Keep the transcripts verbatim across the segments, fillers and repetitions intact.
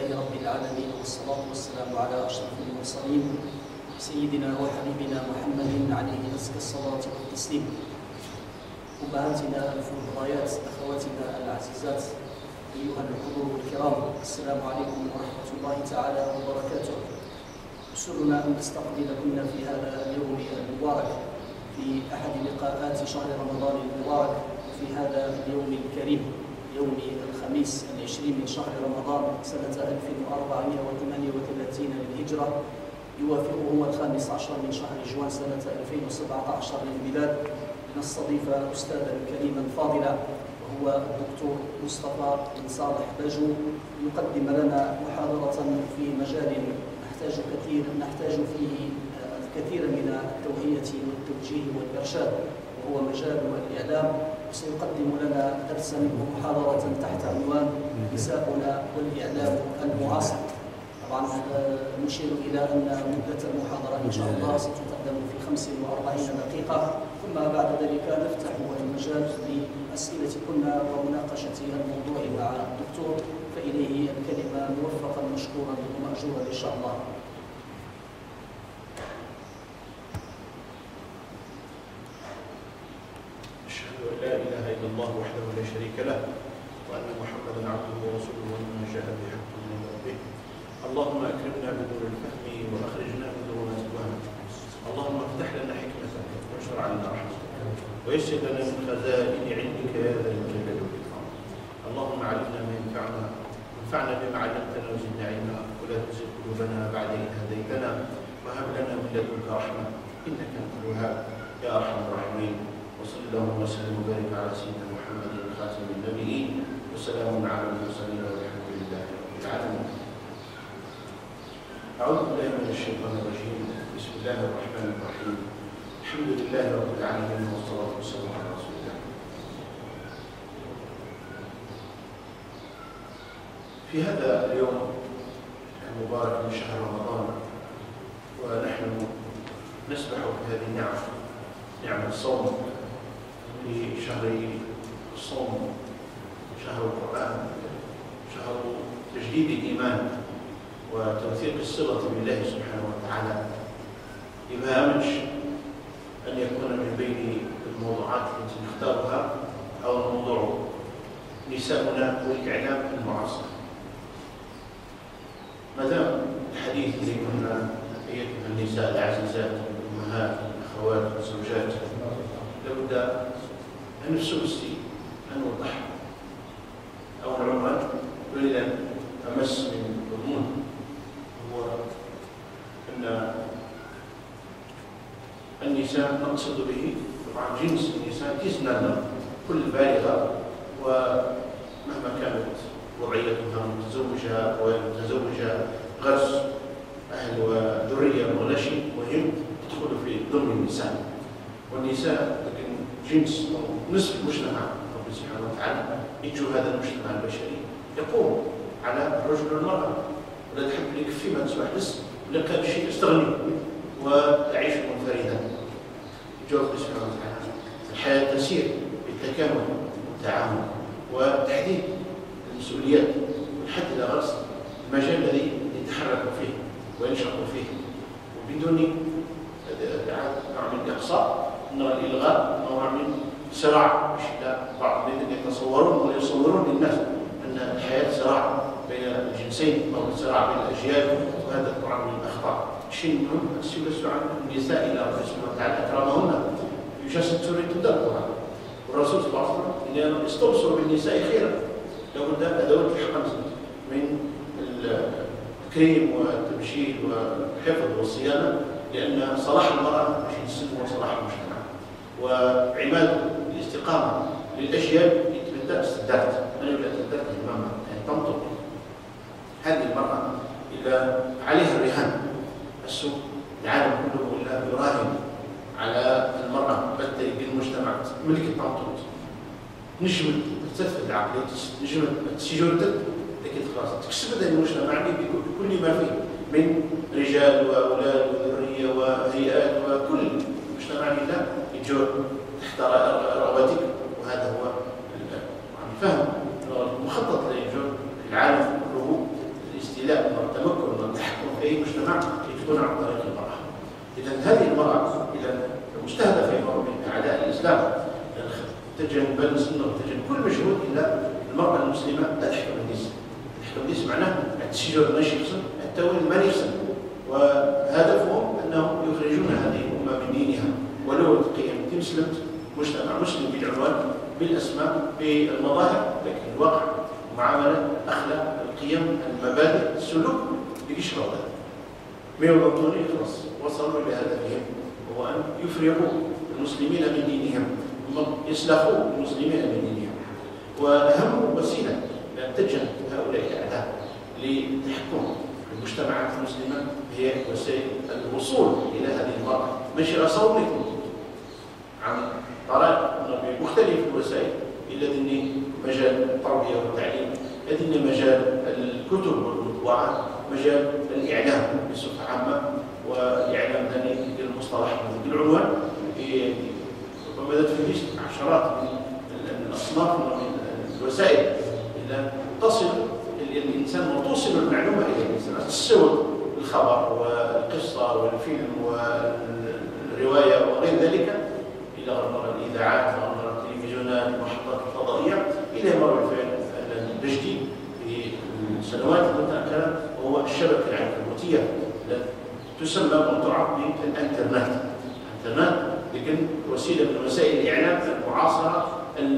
لله رب العالمين، والصلاة والسلام على أشرف المرسلين سيدنا وحبيبنا محمد عليه أزكى الصلاة والتسليم. أمهاتنا الفضليات، أخواتنا العزيزات، أيها الحضور الكرام، السلام عليكم ورحمة الله تعالى وبركاته. يسرنا أن نستقبلكم في هذا اليوم المبارك في أحد لقاءات شهر رمضان المبارك، في هذا اليوم الكريم، يوم الخميس العشرين من شهر رمضان سنة ألف وأربعمائة وثمانية وثلاثين للهجرة، يوافقه الخامس عشر من شهر جوان سنة ألفين وسبعة عشر للميلاد. نستضيف أستاذا كريما فاضلا وهو الدكتور مصطفى بن صالح باجو، يقدم لنا محاضرة في مجال نحتاج كثير نحتاج فيه الكثير من التوعية والتوجيه والإرشاد، وهو مجال الإعلام. وسيقدم لنا درسا ومحاضرة تحت عنوان نساؤنا والإعلام المعاصر. طبعا نشير إلى أن مدة المحاضرة إن شاء الله ستقدم في خمس وأربعين دقيقة، ثم بعد ذلك نفتح المجال لأسئلتكن ومناقشة الموضوع مع الدكتور، فإليه الكلمة موفقا مشكورا ومأجورا إن شاء الله. أشهد أن لا إله إلا الله وحده لا شريك له، وأن محمدا عبده ورسوله ومن جاء بحق من ربه. اللهم أكرمنا بدون الفهم وأخرجنا من ظلمات الوهم. اللهم افتح لنا حكمتك واشرع لنا رحمتك ويسر لنا من خزائن علمك يا ذا الجلال والإكرام. اللهم علمنا ما ينفعنا وانفعنا بما علمتنا وزدنا علما، ولا تزغ قلوبنا بعد إذ هديتنا وهب لنا من لدنك رحمة إنك أنت الوهاب يا أرحم الراحمين. وصلى اللهم وسلم وبارك على سيدنا محمد خاتم النبيين، وسلام على المرسلين والحمد لله رب العالمين. أعوذ بالله من الشيطان الرجيم. بسم الله الرحمن الرحيم. الحمد لله رب العالمين، والصلاة والسلام على رسول الله. في هذا اليوم المبارك من شهر رمضان، ونحن نسبح في هذه النعم، نعمة الصوم في شهر الصوم، شهر القرآن، شهر تجديد الإيمان وتوثيق الصلة بالله سبحانه وتعالى. يبقى أمج أن يكون من بين الموضوعات التي نختارها أو موضوع نساؤنا والإعلام المعاصر. ما دام الحديث اللي كنا أيتها النساء العزيزات الأمهات الأخوات الزوجات، لابد أن نفسوسي أن نوضح أو العنوان نريد أن أمس من مضمون، هو أن النساء نقصد به طبعا جنس النساء جنسنا كل بالغة، ومهما كانت وضعيتها متزوجة ومتزوجة غرس أهل وذرية ولا شيء مهم تدخل في ضمن النساء. والنساء لكن جنس أو نصف المجتمع، رب سبحانه وتعالى يجو هذا المجتمع البشري يقوم على الرجل والمرأة، ولا تحب لك فيما تصبح بس ولا كان شيء استغني وتعيش منفردا. يجو رب سبحانه وتعالى الحياة تسير بالتكامل والتعاون وتحديد المسؤوليات والحد إلى غرس المجال الذي يتحرك فيه وينشق فيه، وبدون نوع من الإقصاء، نوع الإلغاء، نوع من صراع. بعض الذين يتصورون ويصورون للناس أن الحياة صراع بين الجنسين أو صراع بين الأجيال، وهذا طبعا من الأخطاء. الشيء المهم السؤال عن النساء إلى رب سبحانه وتعالى أكرمهن يجسد سورة القرآن، والرسول صلى الله عليه وسلم استبصروا بالنساء خيرا. لابد أدوات الحقن من التكريم والتبشير والحفظ والصيانة، لأن صلاح المرأة ماشي السن وصلاح المجتمع، وعماد الاستقامة للأجيال يتبدأ استدارت. أنا لا تبدأ الماما يعني تنطق هذه المرأة إذا عليها الرهان. السوق العالم كله إلا يراهن على المرأة بتلك المجتمع ملك التنطق. نجمت تستفد عقلية، نجمت تسجلت لكن خلاص تكسبت المجتمع بكل ما فيه من رجال وأولاد وذرية وهيئات، وكل مجتمع لله يجور تحت رغبتك. وهذا هو الفهم المخطط للجور في العالم كله، الاستيلاء تكون عن طريق المرأة. إذا هذه المرأة إذا مستهدفة من أعداء الإسلام، تجن بل سنة وتجن كل مجهود إلا المرأة المسلمة لا تحكم النساء. تحكم النساء معناه التشجير النشي يحسن، التأويل ما يحسن، وهدفهم أنهم يخرجون هذه الأمة من دينها. ولو القيم تسلمت مجتمع مسلم بالعنوان، بالأسماء، بالمظاهر، لكن الواقع معاملة، أخلاق، القيم، المبادئ، السلوك بيشرب هذا. ما يظنوني خلاص وصلوا إلى هدفهم، هو أن يفرغوا المسلمين من دينهم، يسلخوا المسلمين من دينهم. وأهم وسيلة لأن تجنب هؤلاء الأعداء لتحكم المجتمعات المسلمة هي وسائل الوصول إلى هذه المرأة. ماشي أصوركم عن طريق مختلف الوسائل، إلا ذني مجال التربية والتعليم، ذني مجال الكتب والمطبوعات، مجال الإعلام بصفة عامة، وإعلام ذني المصطلح بالعنوان ومدى في عشرات من الأصناف من الوسائل إلى تصل الإنسان وتوصل المعلومة إلى الإنسان. الصور، الخبر والقصة والفيلم والرواية وغير ذلك، إلى أمر الإذاعات وأمر التلفزيونات المحطات الفضائية، إلى ما بالفعل التجديد في السنوات المتأخرة وهو الشبكة العنكبوتية التي تسمى وتعرف بالإنترنت. الإنترنت لكن وسيلة من وسائل الإعلام المعاصرة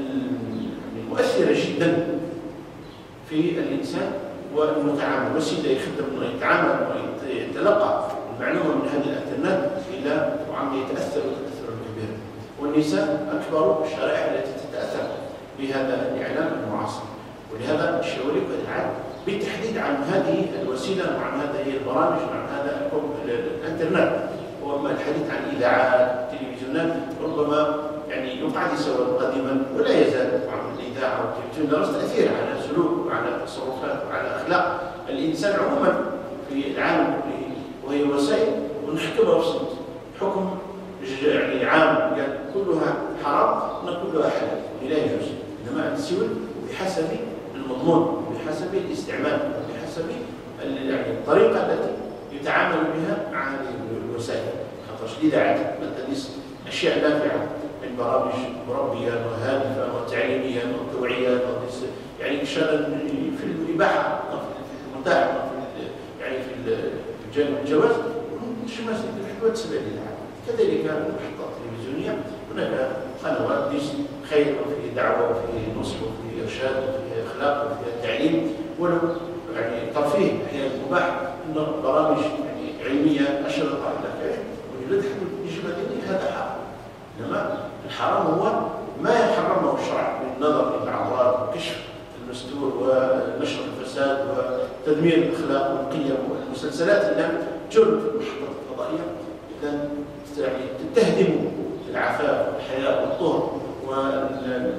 المؤثرة جدا في الإنسان والمتعامل، وسيلة يخدم انه يتعامل ويتلقى المعلومة من هذه الإنترنت إلى وعم يتأثر تأثرا كبيرا. والنساء أكبر الشرائح التي تتأثر بهذا الإعلام المعاصر، ولهذا الشوارع والإعلام بالتحديد عن هذه الوسيلة وعن هذه البرامج وعن هذا الإنترنت. وأما الحديث عن إذاعات التلفزيونات ربما يعني يقعد سواء قديما ولا يزال عن الإذاعة والتلفزيون له تأثير على سلوك وعلى تصرفات وعلى أخلاق الإنسان عموما في العالم كله، وهي وسائل ونحكمها بصمت حكم يعني عام قال كلها حرام كلها حلال لا يجوز، إنما تسوي بحسب المضمون، بحسب الاستعمال، بحسب يعني الطريقة التي يتعامل بها مع هذه الوسائل. خاطر الإذاعات تدرس أشياء نافعة من برامج مربية وهادفة وتعليمية وتوعية، يعني في الإباحة في المتاع يعني في الجانب الجواز مش ما محتوى تسمع الإذاعة. كذلك المحطات التلفزيونية هناك قنوات ديس خير وفي دعوة وفي نصح وفي إرشاد وفي أخلاق وفي تعليم، ولو يعني ترفيه أحيانا مباح، إنه برامج يعني علمية أشرطة إلى آخره، وجد يجب أن هذا حرام. إنما الحرام هو ما يحرمه الشرع من النظر إلى العورات وكشف المستور ونشر الفساد وتدمير الأخلاق والقيم والمسلسلات التي تجر في المحطات الفضائية، إذا يعني تهدم العفاف والحياء والطهر والنقاء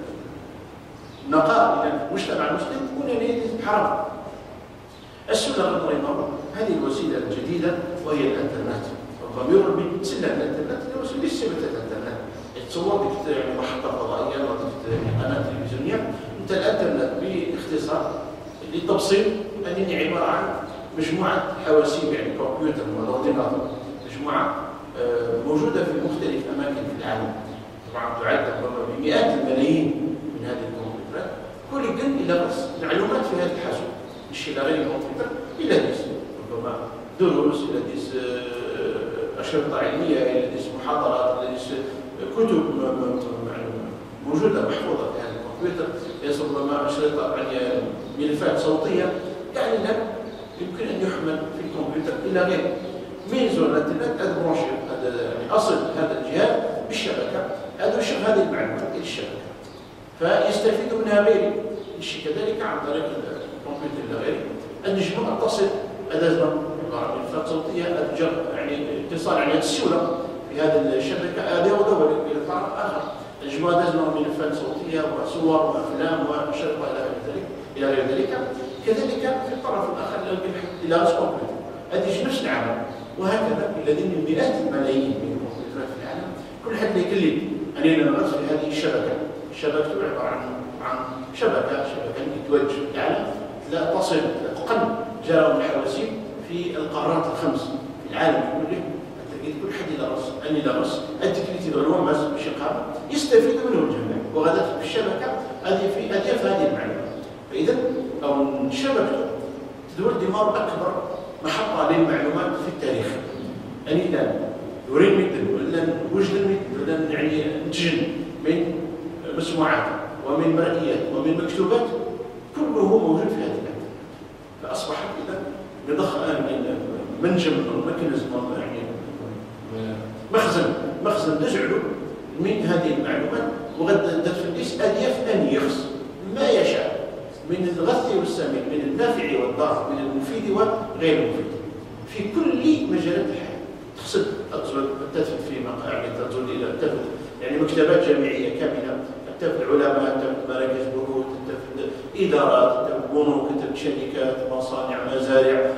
إلى المجتمع المسلم تكون يعني حرام. السنة الرحمة هذه الوسيلة الجديدة وهي الإنترنت. ربما يرى بسنة الإنترنت هي وسيلة السبت الإنترنت. تصور بك يعني محطة فضائية ولا قناة تلفزيونية، أنت الإنترنت باختصار للتبسيط أنني عبارة عن مجموعة حواسيب يعني كمبيوتر والأورديناتور، مجموعة موجودة في مختلف أماكن في العالم، طبعا تعد بمئات الملايين من هذه الكمبيوترات، كل جن إلى بس معلومات في هذا الحاسوب، مش إلى غير الكمبيوتر، إلى ديس ربما دروس، إلى ديس أشرطة علمية، إلى ديس محاضرات، إلى ديس كتب موجودة محفوظة في هذا الكمبيوتر، ليس ربما أشرطة يعني ملفات صوتية، يعني لا يمكن أن يحمل في الكمبيوتر إلى غيره. ميزو الانترنت هذا برونشي هذا يعني اصل هذا الجهاز بالشبكه، هذا يشغل هذه المعلومات الى الشبكه فيستفيد منها غيري. الشيء كذلك عن طريق الكمبيوتر الى غيره النجمه تصل اداه ملفات صوتيه اتجر يعني اتصال يعني السيوله في هذه الشبكه هذه ودور الى طرف اخر، النجمه اداه ملفات صوتيه وصور وافلام وشرطه الى غير ذلك الى غير ذلك. كذلك في الطرف الاخر الى الكمبيوتر هذه نفس العمل، وهكذا الذين مئات الملايين من الكمبيوترات في العالم كل حد يكلم أننا نغطي في هذه الشبكة. الشبكة عبارة عن عن شبكة شبكة توجه العالم لا تصل تقن جرى الحواسيب في القارات الخمس، العالم كله تجد كل حد يدرس أن يدرس التكنيك العلوم بس بشقها يستفيد منه الجميع. وغدا في الشبكة هذه في أدية هذه المعلومات. فإذا أو شبكته تدور دمار أكبر محطة للمعلومات في التاريخ. أني لا يريد مثل ولا وجد مثل ولا يعني نتجن من مسموعات ومن مرئيات ومن مكتوبات كله موجود في هذه الأداة. فأصبحت إذا بضخ منجم ميكانيزم يعني مخزن مخزن تجعله من هذه المعلومات. وغدا تفنديس أدية ثانية يخص ما يشاء من الغث والسمين، من النافع والضار، من المفيد وغير المفيد في كل مجالات الحياة. تقصد تفد في يعني تزول إلى تفد يعني مكتبات جامعية كاملة، تفد علماء، تفد مراكز بحوث، تفد إدارات، تفد بنوك، تفد شركات، مصانع، مزارع،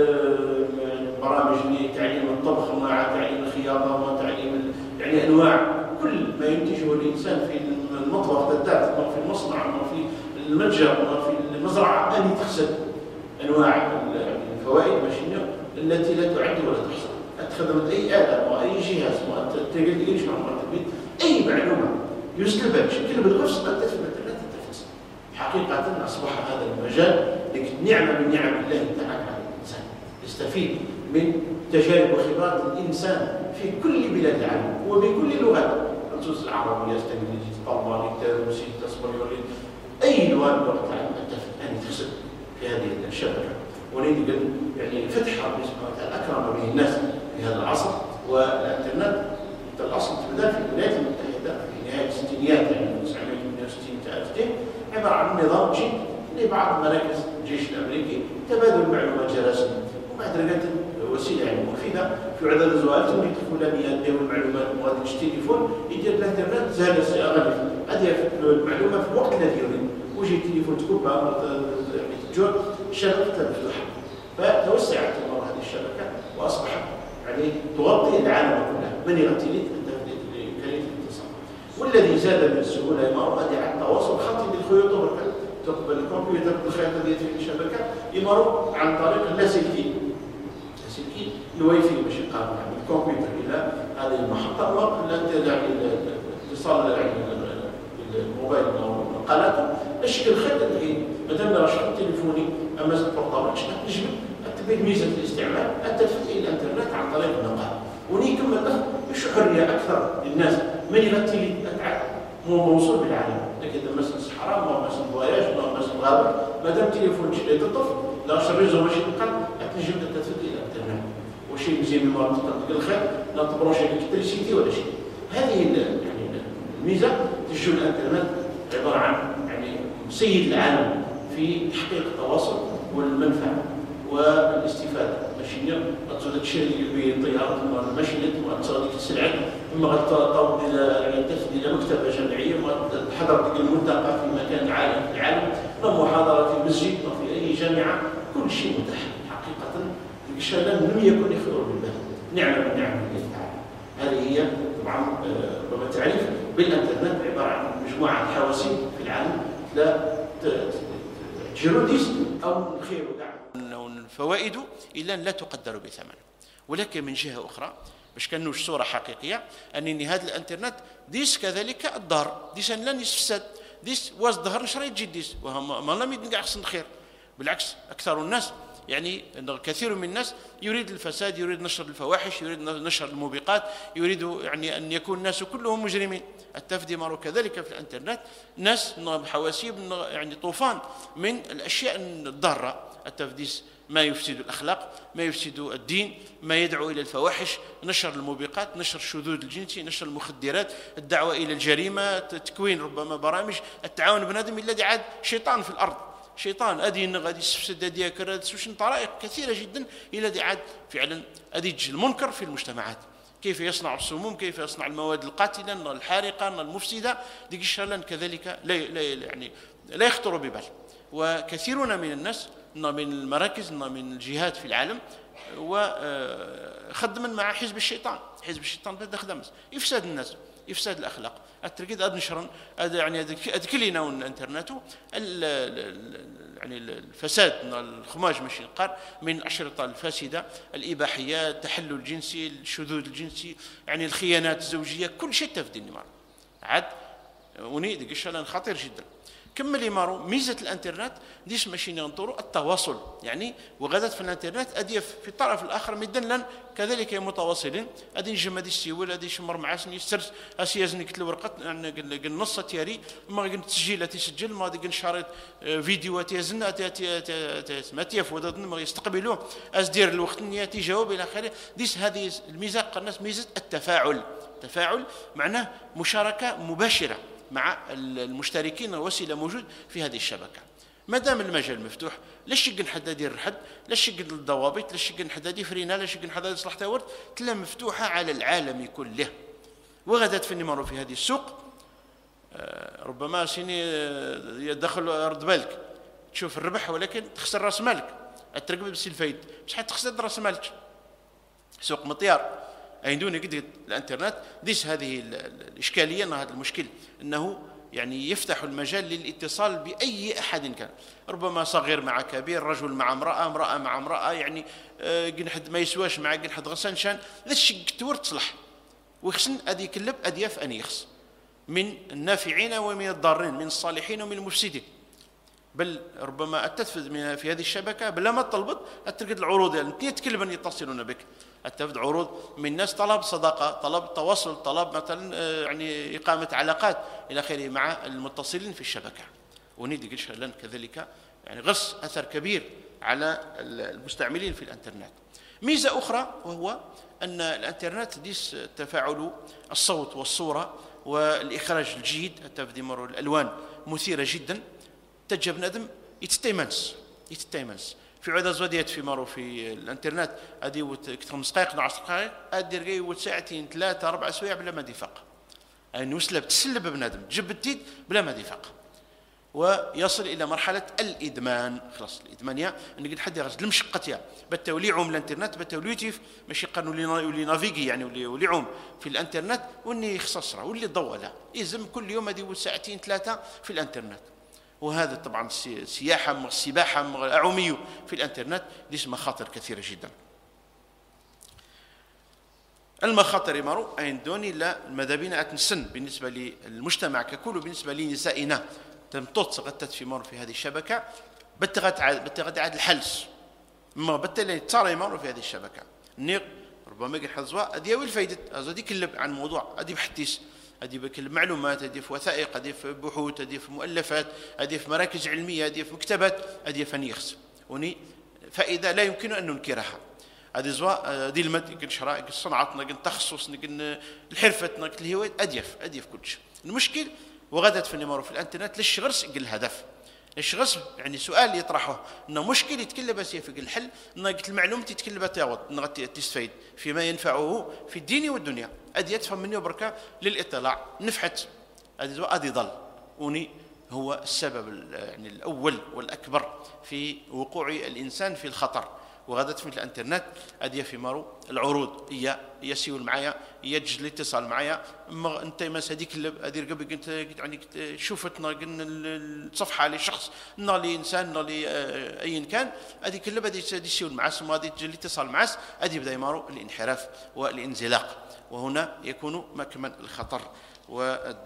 برامج لتعليم الطبخ مع تعليم الخياطة وتعليم يعني أنواع كل ما ينتجه الإنسان في المطبخ بالذات، أو في المصنع أو في المتجر أو في المزرعة، أن تخسد أنواع الفوائد ماشية التي لا تعد ولا تحصى. أتخدمت أي آلة أو أي جهاز تقل إيش معلومات أي معلومة يسلبها بشكل بالغفص قد تفهم لا تتفس. حقيقة أصبح هذا المجال نعمة من نعم الله تعالى على الإنسان، يستفيد من تجارب وخبرات الإنسان في كل بلاد العالم وبكل اللغات، الفرنسية، العربية، الإنجليزية، الألماني، الروسي، الإسبانيولي، أي لغة لغة العالم أن تخسر في هذه الشبكة. ونريد يعني فتح ربي سبحانه وتعالى أكرم به الناس في هذا العصر. والإنترنت الأصل تبدأ في الولايات المتحدة في نهاية الستينيات يعني تسعمائة وثمانية وستين تأتي عبارة عن نظام جيد لبعض مراكز الجيش الأمريكي تبادل معلومات جراسم، وبعد ذلك وسيلة يعني مفيدة في عدد الزوال ثم يدخل لم يدير المعلومات وهذا التليفون يدير الإنترنت زال أغلب أدير المعلومة في الوقت الذي يريد. وجي التليفون تكوبها يعني تجور الشبكة مفتوحة، فتوسعت الله هذه الشبكة وأصبحت يعني تغطي العالم كله. من يغطي لي إمكانية الاتصال. والذي زاد من السهولة ما هو أداة التواصل خطي بالخيوط والكلام. تقبل الكمبيوتر بالخيط الذي في الشبكة يمر عن طريق اللاسلكي اللاسلكي الواي فاي باش يقارن يعني الكمبيوتر إلى هذه المحطة والاتصال الموبايل أو مقالاته الشكل خيط الحين مثلا رشد تليفوني أما البورطابل نجم تبين ميزة الاستعمال التلفت إلى الإنترنت عن طريق النقال. وني كما له مش حرية أكثر للناس من يغطي لي أتعب مو موصول بالعالم. لكن مثلا الصحراء ما مثلا فواياج ما مثلا الغابة ما دام تليفون شري الطفل لا شريزو ماشي نقل تنجم تلفت إلى الإنترنت وشيء مزيان من مرة تطبق الخير لا تبروش الكتريسيتي ولا شيء. هذه يعني الميزة تجو الإنترنت عبارة عن يعني سيد العالم في تحقيق التواصل والمنفعة والاستفادة. ماشي غتزود تشري بالطيارات الماشينات وغتصاوب ديك السلعات اما غتطوب الى يعني تفد الى مكتبة جامعية وتحضر ديك الملتقى في مكان عالم في العالم، محاضرة في مسجد أو في أي جامعة، كل شيء متاح حقيقة. الشلل لم يكن يخطر بالبال، نعمة من نعم الله تعالى. هذه هي طبعا ربما تعريف بالإنترنت عبارة عن مجموعة حواسيب في العالم لا جيروديس أو خير ودعم. الفوائد إلا لا تقدر بثمن. ولكن من جهة أخرى باش كنوش صورة حقيقية أنني هذا الإنترنت ديس كذلك الدار ديس أن لن يفسد ديس واز ظهر نشري تجي ديس وهم ما لم يدنقع خصن خير. بالعكس أكثر الناس يعني كثير من الناس يريد الفساد، يريد نشر الفواحش، يريد نشر الموبقات، يريد يعني أن يكون الناس كلهم مجرمين. التفديمار كذلك في الإنترنت ناس حواسيب يعني طوفان من الأشياء الضارة. التفديس ما يفسد الأخلاق، ما يفسد الدين، ما يدعو إلى الفواحش، نشر الموبقات، نشر الشذوذ الجنسي، نشر المخدرات، الدعوة إلى الجريمة، تكوين ربما برامج التعاون بنادم الذي عاد شيطان في الأرض، شيطان أدي غادي يسفسد هذه سوشن طرائق كثيرة جدا إلى عاد فعلا أديج المنكر في المجتمعات. كيف يصنع السموم، كيف يصنع المواد القاتلة الحارقة المفسدة، ديك الشلل كذلك لا يعني لا يخطر ببال. وكثيرون من الناس من المراكز من الجهات في العالم وخدما مع حزب الشيطان، حزب الشيطان بدا خدمس إفساد الناس افساد الاخلاق التركيز اد نشرن اد يعني اد كلينا الانترنت يعني الفساد الخماج ماشي القار من الاشرطه الفاسده، الاباحيات، التحلل الجنسي، الشذوذ الجنسي، يعني الخيانات الزوجيه، كل شيء تفدي النمار عاد وني ديك الشيء خطير جدا. كمل يمارو ميزه الانترنت ديش ماشي ننطروا التواصل، يعني وغدت في الانترنت اديف في الطرف الاخر مدن لن كذلك متواصلين ادي نجم ادي السيول ادي شمر معاسني سرس اسيازني كتل ورقه نص تياري ما قلت تسجيل تسجل ما قلت شارط فيديوهات يزن ما تيف ودد ما يستقبلوه ازدير الوقت نياتي جواب الى اخره. ديس هذه الميزه قلنا ميزه التفاعل. التفاعل معناه مشاركه مباشره مع المشتركين، وسيله موجود في هذه الشبكه. ما دام المجال مفتوح لاش يقن حدا يدير حد، لاش يقن الضوابط، لاش يقن حدا يفرينا، لاش يقن حدا يصلح تاورد، تلا مفتوحه على العالم كله. وغدت في النمر في هذه السوق ربما سيني يدخل رد بالك تشوف الربح ولكن تخسر راس مالك، الترقب بس الفايد مش حتخسر راس مالك. سوق مطيار عندنا قد الانترنت ديش هذه الاشكاليه، هذا المشكل انه يعني يفتح المجال للاتصال باي احد كان، ربما صغير مع كبير، رجل مع امراه، امراه مع امراه، يعني قن حد ما يسواش مع قن حد غسان شان ذا الشيء تور تصلح ويخسن ادي كلب ادياف ان يخس من النافعين ومن الضارين، من الصالحين ومن المفسدين. بل ربما التنفذ في هذه الشبكه بلا ما تطلبت تلقى العروض يعني يتكلمون يتصلون بك، التنفذ عروض من ناس طلب صداقه، طلب تواصل، طلب مثلا يعني اقامه علاقات الى اخره مع المتصلين في الشبكه. ونيدي لن كذلك يعني غص اثر كبير على المستعملين في الانترنت. ميزه اخرى وهو ان الانترنت ديس تفاعل الصوت والصوره والاخراج الجيد، التفديمر الالوان مثيره جدا، تجب بنادم يتستيمنس يتستيمنس في عدد زوديات في مارو في الانترنت ادي خمس دقائق عشر دقائق ادير جاي ساعتين ثلاثه اربع سوايع بلا ما دفاق، يعني وسلب تسلب بنادم تجب التيد بلا ما دفاق، ويصل الى مرحله الادمان. خلاص الادمان يا ان قد حد يغزل المشقه يا بالتولي عوم الانترنت بالتولي يوتيف ماشي قانون اللي نافيغي يعني واللي ولي عوم في الانترنت واللي يخصصره واللي ضوله يلزم كل يوم ادي ساعتين ثلاثه في الانترنت. وهذا طبعا سياحه السباحه اعوميه في الانترنت ليش مخاطر كثيره جدا. المخاطر يمروا عندوني لا المذابين اتنسن بالنسبه للمجتمع ككل، بالنسبه لنسائنا تمطط سقطت في مر في هذه الشبكه بتغت بتغت عاد الحلس ما بتل ترى يمروا في هذه الشبكه نيق ربما يقول حظوا ادي وين فايده ازودي كلب عن موضوع ادي بحثيس ادي بكل معلومات، ادي في وثائق، ادي في بحوث، ادي في مؤلفات، ادي في مراكز علميه، ادي في مكتبات، ادي فنيخس وني فائده لا يمكن ان ننكرها. هذه زوا دي المد يمكن شرائع صنعتنا يمكن تخصص يمكن الحرفتنا الهوايه اديف اديف كل شيء. المشكل وغدت في النمر في الانترنت ليش غرس الهدف ايش غصب يعني سؤال يطرحه انه مشكل يتكلم بس في الحل ان قلت المعلومه تتكلم تاوض نغطي تستفيد فيما ينفعه في الدين والدنيا ادي يتفهم مني بركه للاطلاع نفحت ادي ادي ضل وني هو السبب يعني الاول والاكبر في وقوع الانسان في الخطر. وغدت في الانترنت ادي في مارو العروض هي يسيول معايا يجي الاتصال معايا اما انت ما هذيك ادير قبل قلت يعني شوفتنا قلنا الصفحه لشخص نالي انسان نالي ايا كان هذيك اللي بدي يسيول معاه ثم هذه تجي الاتصال معاه ادي بدا يمارو الانحراف والانزلاق، وهنا يكون مكمن الخطر و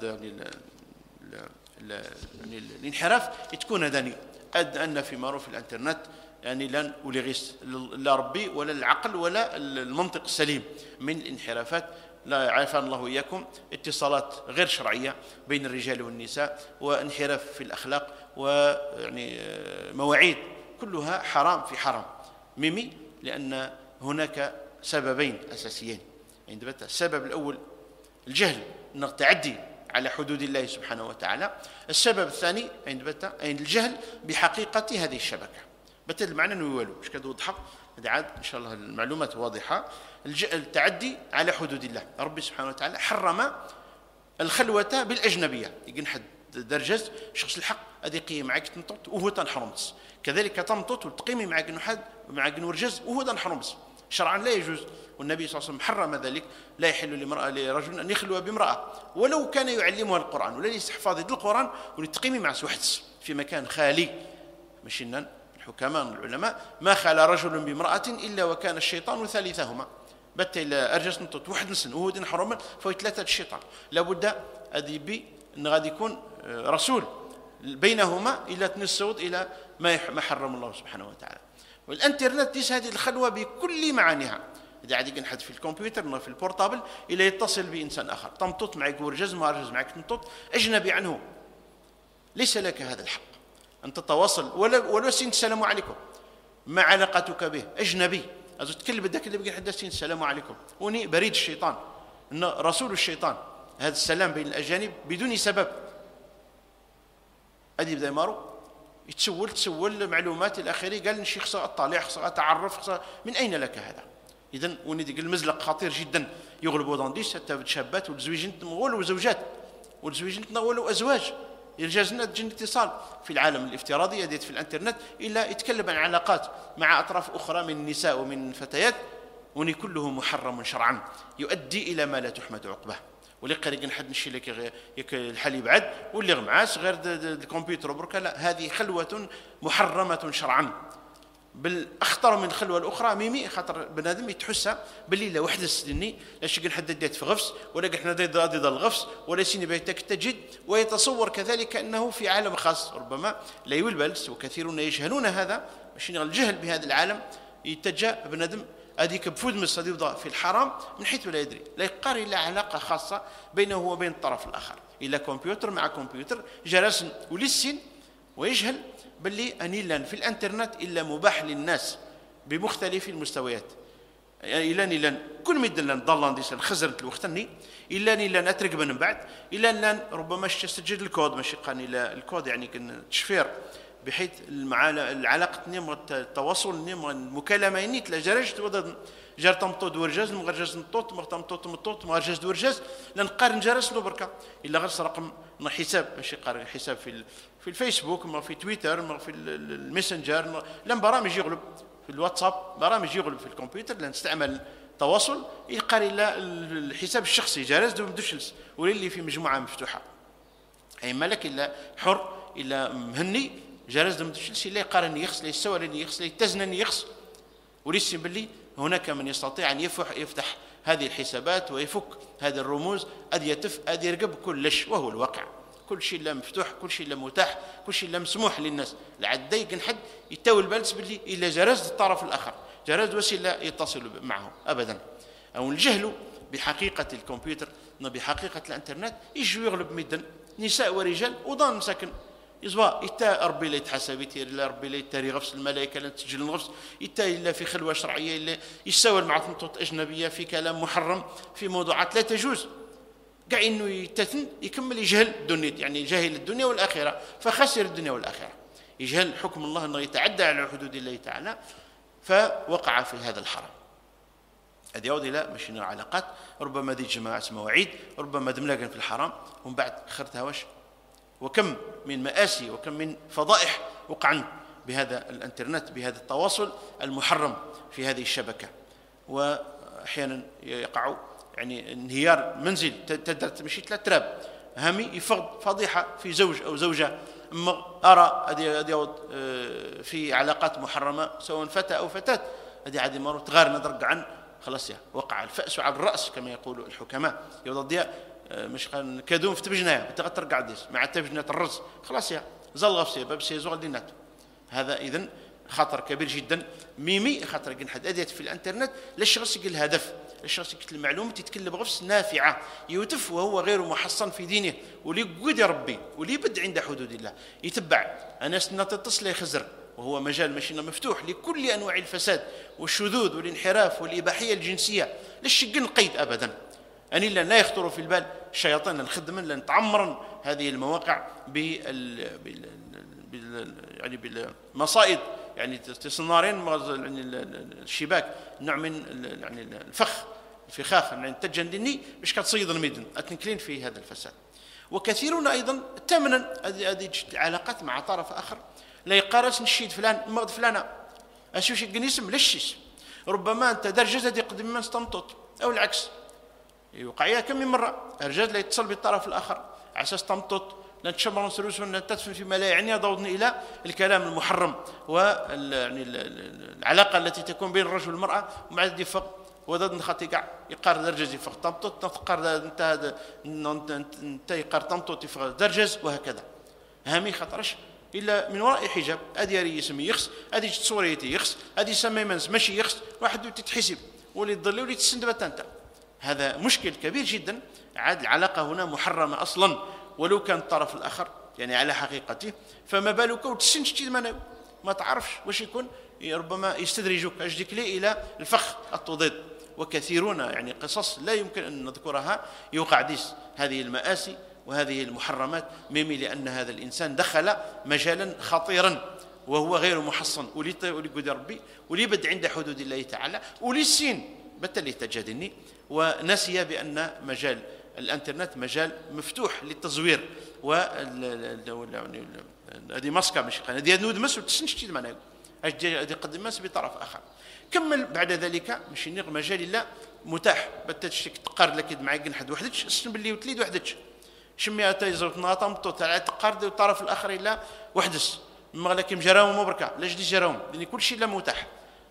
يعني الانحراف تكون هذاني اد ان في مارو في الانترنت يعني لن ولغيس لا ربي ولا العقل ولا المنطق السليم من الانحرافات. لا عافانا الله وإياكم اتصالات غير شرعية بين الرجال والنساء وانحراف في الأخلاق ويعني مواعيد كلها حرام في حرام ميمي، لأن هناك سببين أساسيين. عندما السبب الأول الجهل أن التعدي على حدود الله سبحانه وتعالى. السبب الثاني عند الجهل بحقيقة هذه الشبكة بتل المعنى انه يوالو مش كده وضحك عاد ان شاء الله المعلومات واضحه. التعدي على حدود الله، ربي سبحانه وتعالى حرم الخلوه بالاجنبيه، يقول حد درجز شخص الحق هذه قيم معك تنطط وهو تنحرمت، كذلك تنطط وتقيمي معك انه حد معك انه رجز وهو تنحرمت شرعا لا يجوز، والنبي صلى الله عليه وسلم حرم ذلك. لا يحل لامرأة لرجل أن يخلو بامرأة ولو كان يعلمها القرآن ولا يستحفظ القرآن ونتقيمي مع سوحتس في مكان خالي. مشينا الحكماء العلماء ما خلا رجل بامرأة إلا وكان الشيطان ثالثهما. بت إلى أرجس نطوط واحد نسن وهو حرما فوي ثلاثة الشيطان. لابد أدي بي أن غادي يكون رسول بينهما إلى تنسود إلى ما حرم الله سبحانه وتعالى. والانترنت ديس هذه الخلوة بكل معانيها. إذا عادي كنحد في الكمبيوتر في البورتابل إلى يتصل بإنسان آخر تمطط معك ورجز ما رجز معك تمطط أجنبي عنه، ليس لك هذا الحق أن تتواصل ولا ولا سين السلام عليكم، ما علاقتك به أجنبي أزو تكلم ذاك اللي بقى حدثين السلام عليكم وني بريد الشيطان إن رسول الشيطان. هذا السلام بين الأجانب بدون سبب أدي بدا مارو يتسول تسول معلومات إلى آخره، قال نشي خصها أطلع خصها أتعرف خصها. من أين لك هذا؟ إذن وندي المزلق خطير جدا يغلبوا دانديس حتى الشابات والزويجين ولو زوجات والزويجين ولو أزواج يرجازنا تجي اتصال في العالم الافتراضي يديت في الانترنت إلا يتكلم عن علاقات مع أطراف أخرى من النساء ومن فتيات وني كله محرم شرعا يؤدي إلى ما لا تحمد عقبه. واللي قريق نحد نشي لك يك الحليب عد واللي معاش غير الكمبيوتر بركا، لا، هذه خلوة محرمة شرعا. بالاخطر من الخلوه الاخرى ميمي خاطر بنادم يتحسها باللي لا وحده سني لا شي نحد ديت في غفص ولا حنا ضد ضد الغفص ولا سيني بيتك تجد، ويتصور كذلك انه في عالم خاص ربما لا يلبس، وكثيرون يجهلون هذا. ماشي الجهل بهذا العالم يتجا بنادم هذيك بفود مصادي في الحرام من حيث لا يدري، لا يقار الا علاقه خاصه بينه وبين الطرف الاخر، الا كمبيوتر مع كمبيوتر جلس ولسن ويجهل باللي أني لن في الانترنت إلا مباح للناس بمختلف المستويات. يعني إلا ني لن كل مد لن ضل نديس خزرت الوقتني إلا ني لن أترك من بعد إلا لن ربما تسجل الكود ماشي قاني لا الكود يعني كن تشفير بحيث العلاقة نيم التواصل نيم المكالمة نيت لا جرجت وضد جار تمطود ورجاز مغرجاز نطوط مغتمطوط مطوط مغرجاز ورجاز لن قارن جرس لو بركة إلا غير رقم حساب ماشي قارن حساب في في الفيسبوك ما في تويتر ما في الميسنجر لن برامج يغلب في الواتساب برامج يغلب في الكمبيوتر لن نستعمل تواصل يقال إلا الحساب الشخصي جالس دو مدوشلس وللي في مجموعة مفتوحة أي ملك إلا حر إلا مهني جالس دو مدوشلس إلا يقارن يخص لا يستوى لن يخص لا يتزن يخص وليس باللي هناك من يستطيع أن يفتح, يفتح هذه الحسابات ويفك هذه الرموز أدي يتف أدي يرقب كلش، وهو الواقع كل شيء لا مفتوح كل شيء لا متاح كل شيء لا مسموح للناس. لعد ضيق حد يتاوي البلس باللي إلا جرز الطرف الآخر جرز وسيلة يتصل معه أبدا. أو الجهل بحقيقة الكمبيوتر بحقيقة الانترنت يجوا يغلب مدا نساء ورجال وضان مساكن يزوا إتا ربي لا يتحسب يتير لا ربي لا يتاري غفص الملائكة لا تسجل الغفص إتا إلا في خلوة شرعية إلا يساول مع ثمطوط أجنبية في كلام محرم في موضوعات لا تجوز قاع إنه يتثن يكمل يجهل الدنيا يعني جاهل الدنيا والآخرة فخسر الدنيا والآخرة، يجهل حكم الله أنه يتعدى على حدود الله تعالى فوقع في هذا الحرام. هذه يعود إلى ماشي علاقات ربما دي جماعة مواعيد ربما دملاقا في الحرام ومن بعد خرتها واش. وكم من مآسي وكم من فضائح وقعن بهذا الانترنت بهذا التواصل المحرم في هذه الشبكة. وأحيانا يقع يعني انهيار منزل تدرت مشي ثلاث تراب هامي يفقد فضيحة في زوج أو زوجة أما أرى هذه في علاقات محرمة سواء فتى أو فتاة هذه عادي مرة تغار ندرق عن خلاص يا وقع الفأس على الرأس كما يقول الحكماء يوضع مش كادون في تبجناه تغترقع ديس مع تبجنة الرز خلاص يا زلغف سي باب سي زوال دينات. هذا إذن خطر كبير جدا ميمي خطر جن حد أديت في الانترنت للشخص يقول الهدف الشخص يقول المعلومة تتكلم غفص نافعة يوتف وهو غير محصن في دينه ولي قد ربي ولي بد عند حدود الله يتبع أنا سنة تتصل يخزر وهو مجال ماشينا مفتوح لكل أنواع الفساد والشذوذ والانحراف والإباحية الجنسية للشق قيد أبدا أني لن لا يخطر في البال الشياطين الخدمة لن تعمرن هذه المواقع بال بال يعني بالمصائد يعني تصنارين يعني الشباك نوع من يعني الفخ الفخاخ يعني تجندني باش كتصيد الميدن اتنكلين في هذا الفساد. وكثيرون ايضا ثمنا هذه علاقات مع طرف اخر لا يقارس نشيد فلان مغد فلانه اشوش الجنيسم لشيش ربما انت درجه هذه قدم ما استمطط او العكس يوقع لها كم من مره الرجال لا يتصل بالطرف الاخر على اساس تمطط لا تشمر نسروس تدفن فيما لا يعني ضوضني الى الكلام المحرم والعلاقه التي تكون بين الرجل والمراه ومع الدفاق وذا خاطي كاع يقار درجه يفق تمطط تقار انت انت يقار تمطط يفق درجه وهكذا هامي خاطرش الا من وراء حجاب هذه يسمي يخص هذه تصوريتي يخص هذه يسمى منس ماشي يخص واحد تتحسب واللي تضل واللي تسندبت انت هذا مشكل كبير جدا عاد العلاقه هنا محرمه اصلا ولو كان الطرف الاخر يعني على حقيقته فما بالك وتسنج تي ما تعرفش واش يكون ربما يستدرجك اجدك لي الى الفخ التضيد وكثيرون يعني قصص لا يمكن ان نذكرها يوقع ديس هذه المآسي وهذه المحرمات ميمي لان هذا الانسان دخل مجالا خطيرا وهو غير محصن ولي ولي ربي ولي بد عند حدود الله تعالى ولي السين بالتالي تجادني ونسي بان مجال الانترنت مجال مفتوح للتزوير و هذه مسكه مش هذه نود مس وتسنشتي معنا هذه قد مس بطرف اخر كمل بعد ذلك ماشي نغ مجال لا متاح بتاتش تقارد لك معاك حد وحدك السن باللي وتليد وحدك شميها تيزرت ناطم تاع تقارد الطرف الاخر الا وحدس لكن جراهم مبركه لاش دي جراهم لان كل شيء لا متاح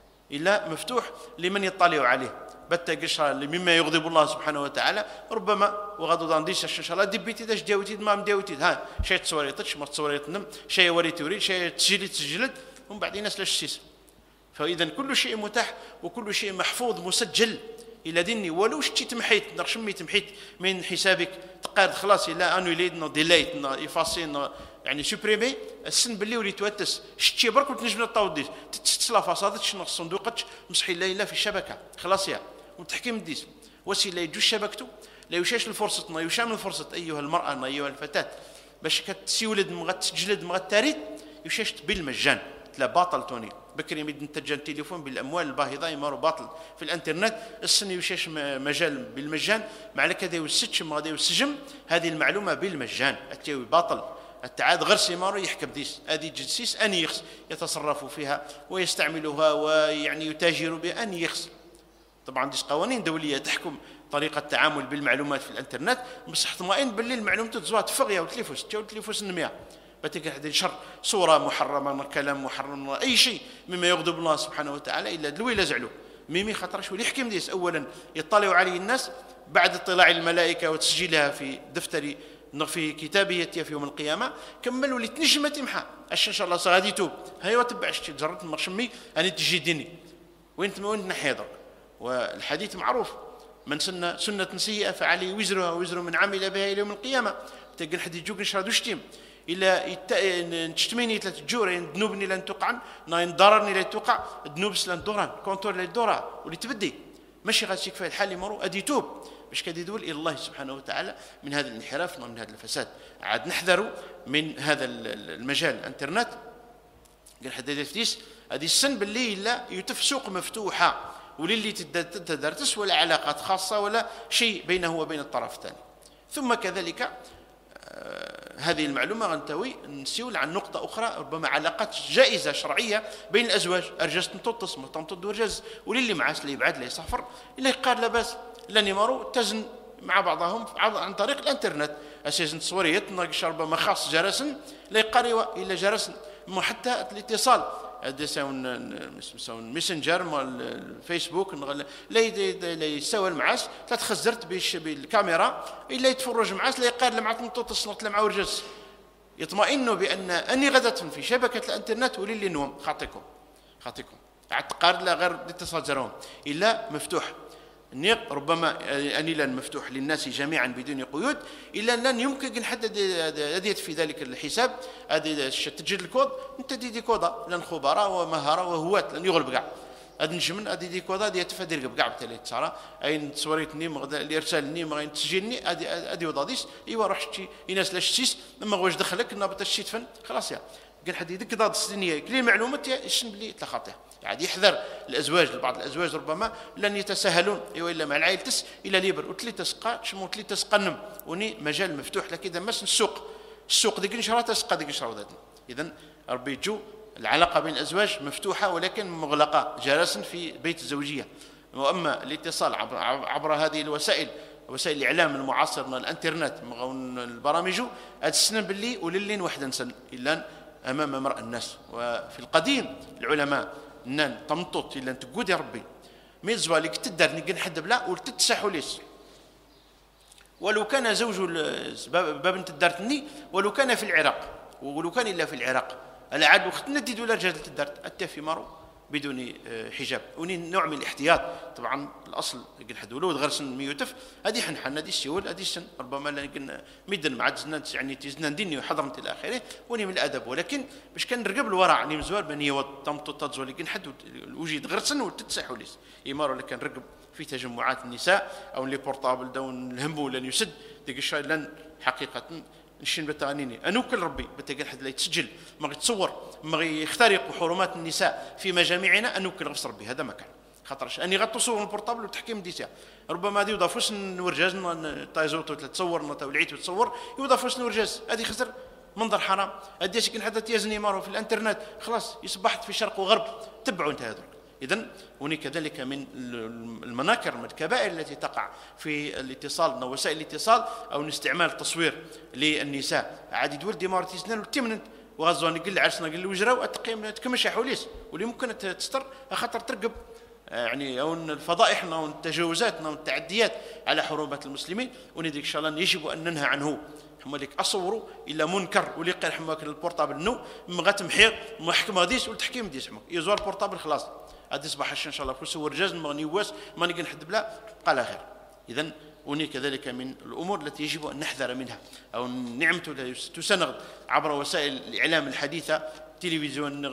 الا مفتوح لمن يطلع عليه بتا قشره مما يغضب الله سبحانه وتعالى ربما وغادو دانديش الشاشه ديبيتي داش داوتي ما مداوتي ها شي تصوريتش ما تصوريتنم شي وريتي وريت شي تسجلت تسجلت ومن بعد الناس لاش سيس فاذا كل شيء متاح وكل شيء محفوظ مسجل الى ديني ولو شتي تمحيت نرشمي تمحيت من حسابك تقاد خلاص الا انوليد نو ديليت نو يفاسي يعني سوبريمي السن باللي وليت توتس شتي برك وتنجم طاوديس تتسلا فاصادتش نص صندوقتش مسحي لا الا في الشبكه خلاص يا وتحكيم ديس وسيله يجوش شبكته لا يوشاش الفرصه ما يوشا من فرصه ايها المراه ايها الفتاه باش كتسيولد مغا تسجلد مغا التاريخ يوشاش بالمجان لا باطل توني بكري يمد نتجا التليفون بالاموال الباهظه يمارو باطل في الانترنت السن يوشاش مجال بالمجان مع كذا يوسجش غادي يسجم هذه المعلومه بالمجان التاوي باطل التعاد غير سيمارو يحكم ديس هذه جنسيس ان يخص يتصرف فيها ويستعملها ويعني يتاجر بها ان يخص طبعا ديس قوانين دوليه تحكم طريقه التعامل بالمعلومات في الانترنت بصح طمئن باللي المعلومات تزوات فغيا وتليفوس تا وتليفوس نمية باتك هذه شر صوره محرمه كلام محرم اي شيء مما يغضب الله سبحانه وتعالى الا دلوي لا زعلو ميمي خاطرش ولي يحكم ديس اولا يطلعوا عليه الناس بعد اطلاع الملائكه وتسجيلها في دفتر في كتابه في يوم القيامه كملوا لي تنجم تمحى اش ان شاء الله غادي توب هيا تبع شتي جربت المرشمي اني تجي ديني وين وين نحيضر والحديث معروف من سنه سنه سيئه فعليه وزرها وزر من عمل بها الى يوم القيامه تلقى حد يجوك نشرد وشتيم الا يت... تشتميني ثلاث جور ذنوبني لن تقعن ناين ضررني لا توقع ذنوب لن دوران كونتور لا دورا ولي تبدي ماشي غادي يكفي الحال يمرو ادي توب باش كادي يدول الى الله سبحانه وتعالى من هذا الانحراف ومن هذا الفساد عاد نحذروا من هذا المجال الانترنت قال حد يفتيس هذه السن باللي لا يتف سوق مفتوحه وللي تدرتس ولا علاقات خاصه ولا شيء بينه وبين الطرف الثاني ثم كذلك آه هذه المعلومه غنتوي نسيول عن نقطه اخرى ربما علاقات جائزه شرعيه بين الازواج ارجاز تنطس مطمطد ورجاز وللي معاس اللي يبعد لا يسافر الا يقال لاباس لا يمروا تزن مع بعضهم عن طريق الانترنت اساسا تصوريات ناقش ربما خاص جرسن لا يقاروا الا جرسن حتى الاتصال هذا ساون ساون ميسنجر مال الفيسبوك لا يساوي معاس لا تخزرت بالكاميرا الا يتفرج معاس لا يقال مع تنطط لا مع ورجس يطمئنوا بان اني غدا في شبكه الانترنت وللي نوم خاطيكم خاطيكم اعتقاد لا غير الاتصال زرهم الا مفتوح النيق ربما انيلا مفتوح للناس جميعا بدون قيود الا لن يمكن نحدد هذه في ذلك الحساب هذه تسجل الكود انت دي دي كودا لن خبراء ومهاره وهوات لن يغلب كاع هذا نجم هذه دي كودا دي تفادير كاع بالتالي تصرا اي تصوريتني اللي ارسلني ما تسجلني هذه هذه وضاديس ايوا روح شتي الناس لاش سيس لما واش دخلك نابط الشيت فن خلاص يا قال حد يدك ضاد السنيه كلي معلومات شن بلي تلخاطيه يعني يحذر الازواج بعض الازواج ربما لن يتساهلون ايوا الا مع العائل تس الى ليبر وتلي تسقى تشمو تلي تسقنم وني مجال مفتوح لك اذا مس السوق السوق ديك نشرات تسقى ديك نشرات اذا ربي يجو العلاقة بين الأزواج مفتوحة ولكن مغلقة جالسا في بيت الزوجية. وأما الاتصال عبر, عبر هذه الوسائل، وسائل الإعلام المعاصر من الانترنت من البرامج، أتسنى باللي وللين وحدا نسن إلا أمام امرأ الناس. وفي القديم العلماء نان تمطط إلا تقود يا ربي مي زوالك تدار نقن حد بلا وتتسحوا ليس ولو كان زوج باب انت دارتني ولو كان في العراق، ولو كان الا في العراق العاد وقت ندي ولا رجال تدارت حتى في مارو بدون حجاب وني نوع من الاحتياط. طبعا الاصل قل حد ولو غرسن ميوتف هذه حنحن هذه السيول هذه السن ربما لا ميدن مع زنان يعني تزنان ديني وحضرمت الى اخره وني من الادب. ولكن باش كان نرقب الورع ني مزوار بني وطمط تزول قل حد وجيد غرسن وتتسحوا ليس يمارو لكن نرقب في تجمعات النساء او لي بورطابل دون الهمبو لن يسد ديك الشيء لن حقيقه نشين بتغنيني انوكل ربي بتقل حد لا يتسجل ما يتصور ما يخترق حرمات النساء في مجامعنا انوكل غص ربي هذا ما كان خاطرش اني غتصور البورطابل وتحكيم ديتها ربما هذه يضافوش نورجاز طايزوت تصور تولعيت وتصور يضافوش نورجاز هذه خسر منظر حرام. اديش كن حتى تيزني مارو في الانترنت خلاص يصبحت في شرق وغرب تبعوا انت هذول. إذن هناك كذلك من المناكر من الكبائر التي تقع في الاتصال وسائل الاتصال أو استعمال التصوير للنساء عادي دول دي مارتي سنان وتمنت وغزوان يقل عرسنا قل وجرا وتقيم تكمش حوليس واللي ممكن تستر خاطر ترقب يعني أو الفضائح أو التجاوزات أو التعديات على حرمات المسلمين. ونديك إن شاء الله يجب أن ننهى عنه. حمالك أصوروا إلا منكر ولي قال حماك البورتابل نو مغات محير محكمة ديس والتحكيم ديس حماك يزوار البورتابل خلاص هذا يصبح ان شاء الله كل سور جاز مغني واس ما نقدر نحد بلا قال خير. اذا هناك كذلك من الامور التي يجب ان نحذر منها او نعمه تسنغ عبر وسائل الاعلام الحديثه التلفزيون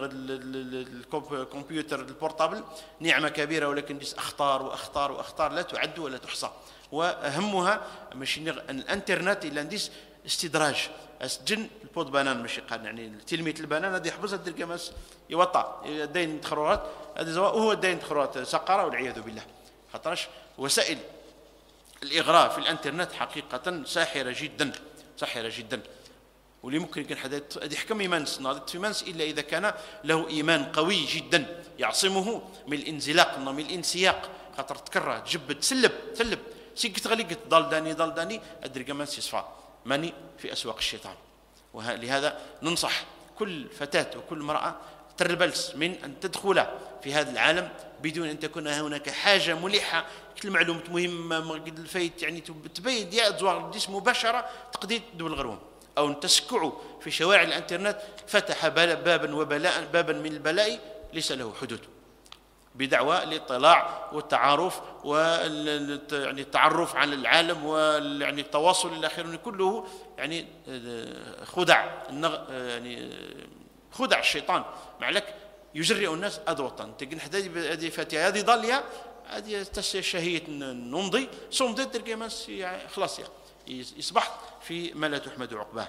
الكمبيوتر البورتابل نعمه كبيره ولكن ديس اخطار واخطار واخطار لا تعد ولا تحصى. واهمها ماشي الانترنت الا نديس استدراج اسجن البود بانان ماشي قال يعني تلميذ البنان هذه يحبسها دير كماس يوطع داين تخرورات هذا هو داين تخرورات سقره والعياذ بالله. خاطرش وسائل الاغراء في الانترنت حقيقه ساحره جدا ساحره جدا واللي ممكن يكون حدا يحكم ايمانس ناضت في منس الا اذا كان له ايمان قوي جدا يعصمه من الانزلاق من الانسياق. خاطر تكره تجبد تسلب تسلب سيك تغلق ضل داني ضل داني ادري كمان يصفى ماني في اسواق الشيطان. ولهذا ننصح كل فتاة وكل امرأة تربلس من أن تدخل في هذا العالم بدون أن تكون هناك حاجة ملحة كل معلومة مهمة قد الفايت يعني تبين ديال زوار الجسم مباشرة تقديد دول الغروم أو تسكعوا في شوارع الانترنت فتح بابا وبلاء بابا من البلاء ليس له حدود بدعوى الاطلاع والتعارف يعني التعرف على العالم ويعني التواصل الى اخره كله يعني خدع يعني خدع الشيطان معلك يجرئ الناس ادوطا تقول هذه فاتيه هذه ضاليه هذه شهيه نمضي صمدت تلقى يعني خلاص يعني يصبح في ما لا تحمد عقباه.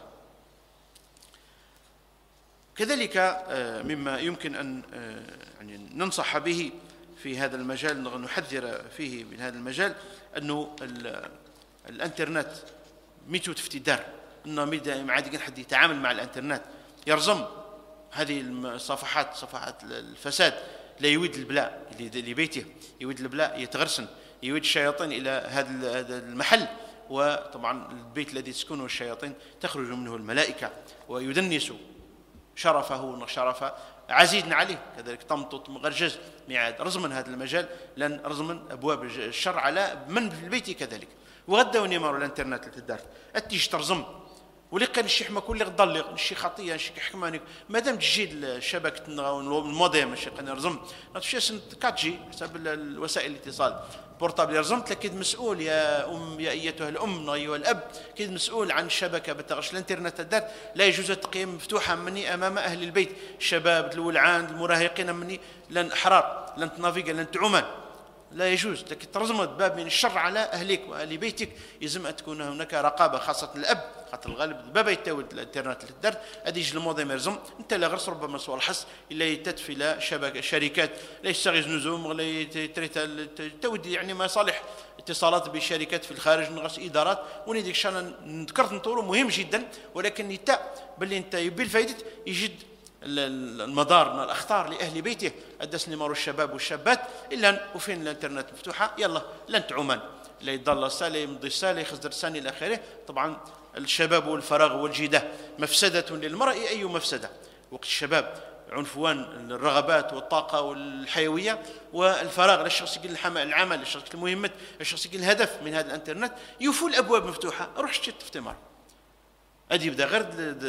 كذلك مما يمكن أن يعني ننصح به في هذا المجال نحذر فيه من هذا المجال أنه الانترنت ميتو تفتدار أنه ما عاد حد يتعامل مع الانترنت يرزم هذه الصفحات صفحات الفساد لا يود البلاء لبيته يود البلاء يتغرسن يود الشياطين إلى هذا المحل. وطبعا البيت الذي تسكنه الشياطين تخرج منه الملائكة ويدنس شرفه وشرف عزيز عليه. كذلك تمطط مغرجز ميعاد رزمن هذا المجال لن رزمن ابواب الشر على من في البيت كذلك. وغدا ونمر الانترنت الدار اتيش ترزم ولقى الشيخ ما كل غضل الشيخ خطيه الشيخ حكماني مادام تجي الشبكه الموديم الشيخ نرزم نتفشي كاتجي حسب الوسائل الاتصال بورتابل رزمت لك مسؤول يا ام يا ايتها الام ايها الاب كيد مسؤول عن الشبكه بتغش الانترنت الدار لا يجوز التقييم مفتوحه مني امام اهل البيت الشباب الولعان المراهقين مني لن احرار لن تنافيق لن تعومان لا يجوز لكن ترزمت باب من الشر على اهلك واهل بيتك يلزم ان تكون هناك رقابه خاصه الاب خاطر الغالب باب يتاود الانترنت للدرت هذه يجي الموضوع مرزم انت لا غرس ربما سوى الحس الا يتدفي لا شبكه شركات لا يستغيث نزوم ولا تود يعني مصالح اتصالات بشركات في الخارج نغرس ادارات ونديك شان نذكرت نطورو مهم جدا ولكن يتا باللي انت بالفائده يجد المضار الأخطار لأهل بيته أدس نمر الشباب والشابات إلا وفين الانترنت مفتوحة يلا لن تعمان لا يضل سالة يمضي سالة يخزر ساني إلى آخره. طبعا الشباب والفراغ والجدة مفسدة للمرء أي مفسدة. وقت الشباب عنفوان الرغبات والطاقة والحيوية، والفراغ للشخص يقول العمل للشخص المهمة الشخص يقول الهدف من هذا الانترنت يفول الأبواب مفتوحة روح شتي تفتمر أدي يبدا غير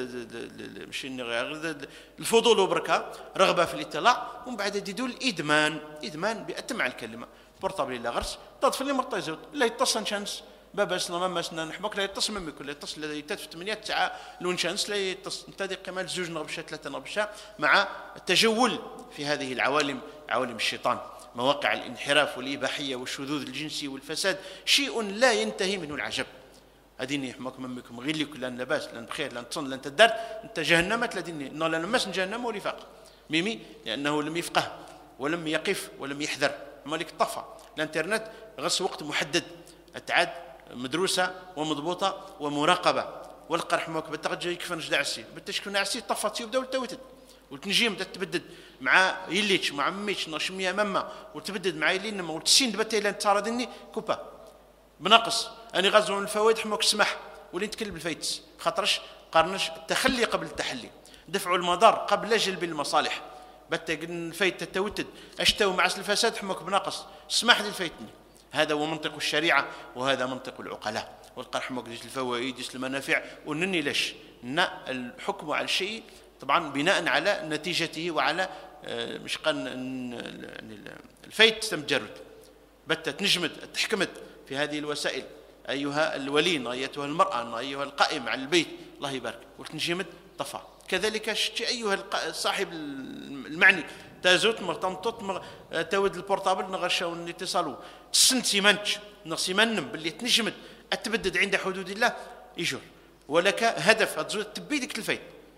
مش غير الفضول وبركة رغبة في الاطلاع، ومن بعد يدول الإدمان إدمان بأتم مع الكلمة بورطابل لا غرس تطفل لي مرطي زود لا يتصل شانس بابا سنا ماما سنا نحبك لا يتصل من كل يتصل لا يتات في ثمانية تسعة لون شانس لا يتصل انت هذه كمال زوج نغبشة ثلاثة نغبشة مع التجول في هذه العوالم عوالم الشيطان. مواقع الانحراف والإباحية والشذوذ الجنسي والفساد شيء لا ينتهي منه العجب. أديني يحمك منكم غير لك لان لاباس لان بخير لان تصن لان تدار انت جهنم تلاديني نو لا نمس جهنم ولفاق ميمي لانه لم يفقه ولم يقف ولم يحذر. مالك طفى الانترنت غص وقت محدد اتعاد مدروسه ومضبوطه ومراقبه والقى رحمك بتغجي يكفن جدع السي بتشكفنا عسي طفت يبدا وتوتد وتنجيم تتبدد مع يليتش مع ميتش نشميه ماما وتبدد مع يلين ما وتسين دبتي لان تاردني كوبا بنقص اني غزو من الفوائد حموك سمح ولي نتكلم بالفايتس خاطرش قارنش التخلي قبل التحلي دفع المضار قبل جلب المصالح بتا الفايت تتوتد اشتو مع الفساد حموك بناقص اسمح لي الفايتني. هذا هو منطق الشريعه وهذا منطق العقلاء والقرح حموك ديس الفوائد ديس المنافع ونني ليش نا الحكم على الشيء طبعا بناء على نتيجته وعلى مش قن يعني الفايت تمجرد بتا تنجمد تحكمت في هذه الوسائل أيها الولين أيتها المرأة أيها القائم على البيت الله يبارك وتنجمد طفى. كذلك أيها صاحب المعني تازوت مرتمطت تود البورتابل نغشاو الاتصال تسن سيمانتش نغسيمانم باللي تنجمد أتبدد عند حدود الله يجور ولك هدف تبي ديك الفايت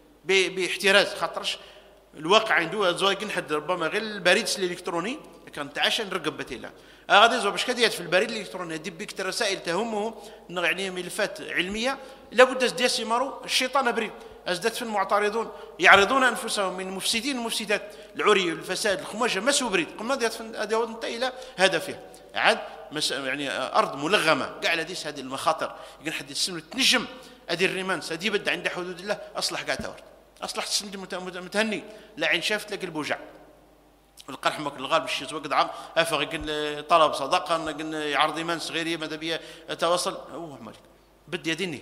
باحتراز خاطرش الواقع عنده زواجين حد ربما غير البريد الالكتروني كان تعاشى نرقب بتيلا غادي زو باش كديات في البريد الالكتروني دي بك رسائل تهمه يعني ملفات علميه لابد ازدياس يمروا الشيطان بريد ازداد في المعترضون يعرضون انفسهم من مفسدين المفسدات العري والفساد الخماجه مسو بريد قلنا ديات هذا انت الى هدفها عاد يعني ارض ملغمه كاع لديس هذه المخاطر يقول حد السن تنجم هذه الريمانس هذه بد عند حدود الله اصلح كاع تور اصلح السن متهني لا عين شافت لك البوجع القرح ماك الغالب الشيء توقد عام افغ يقول طلب صدقه نقول يعرض ايمان صغير ماذا بيا تواصل هو مالك بدي يديني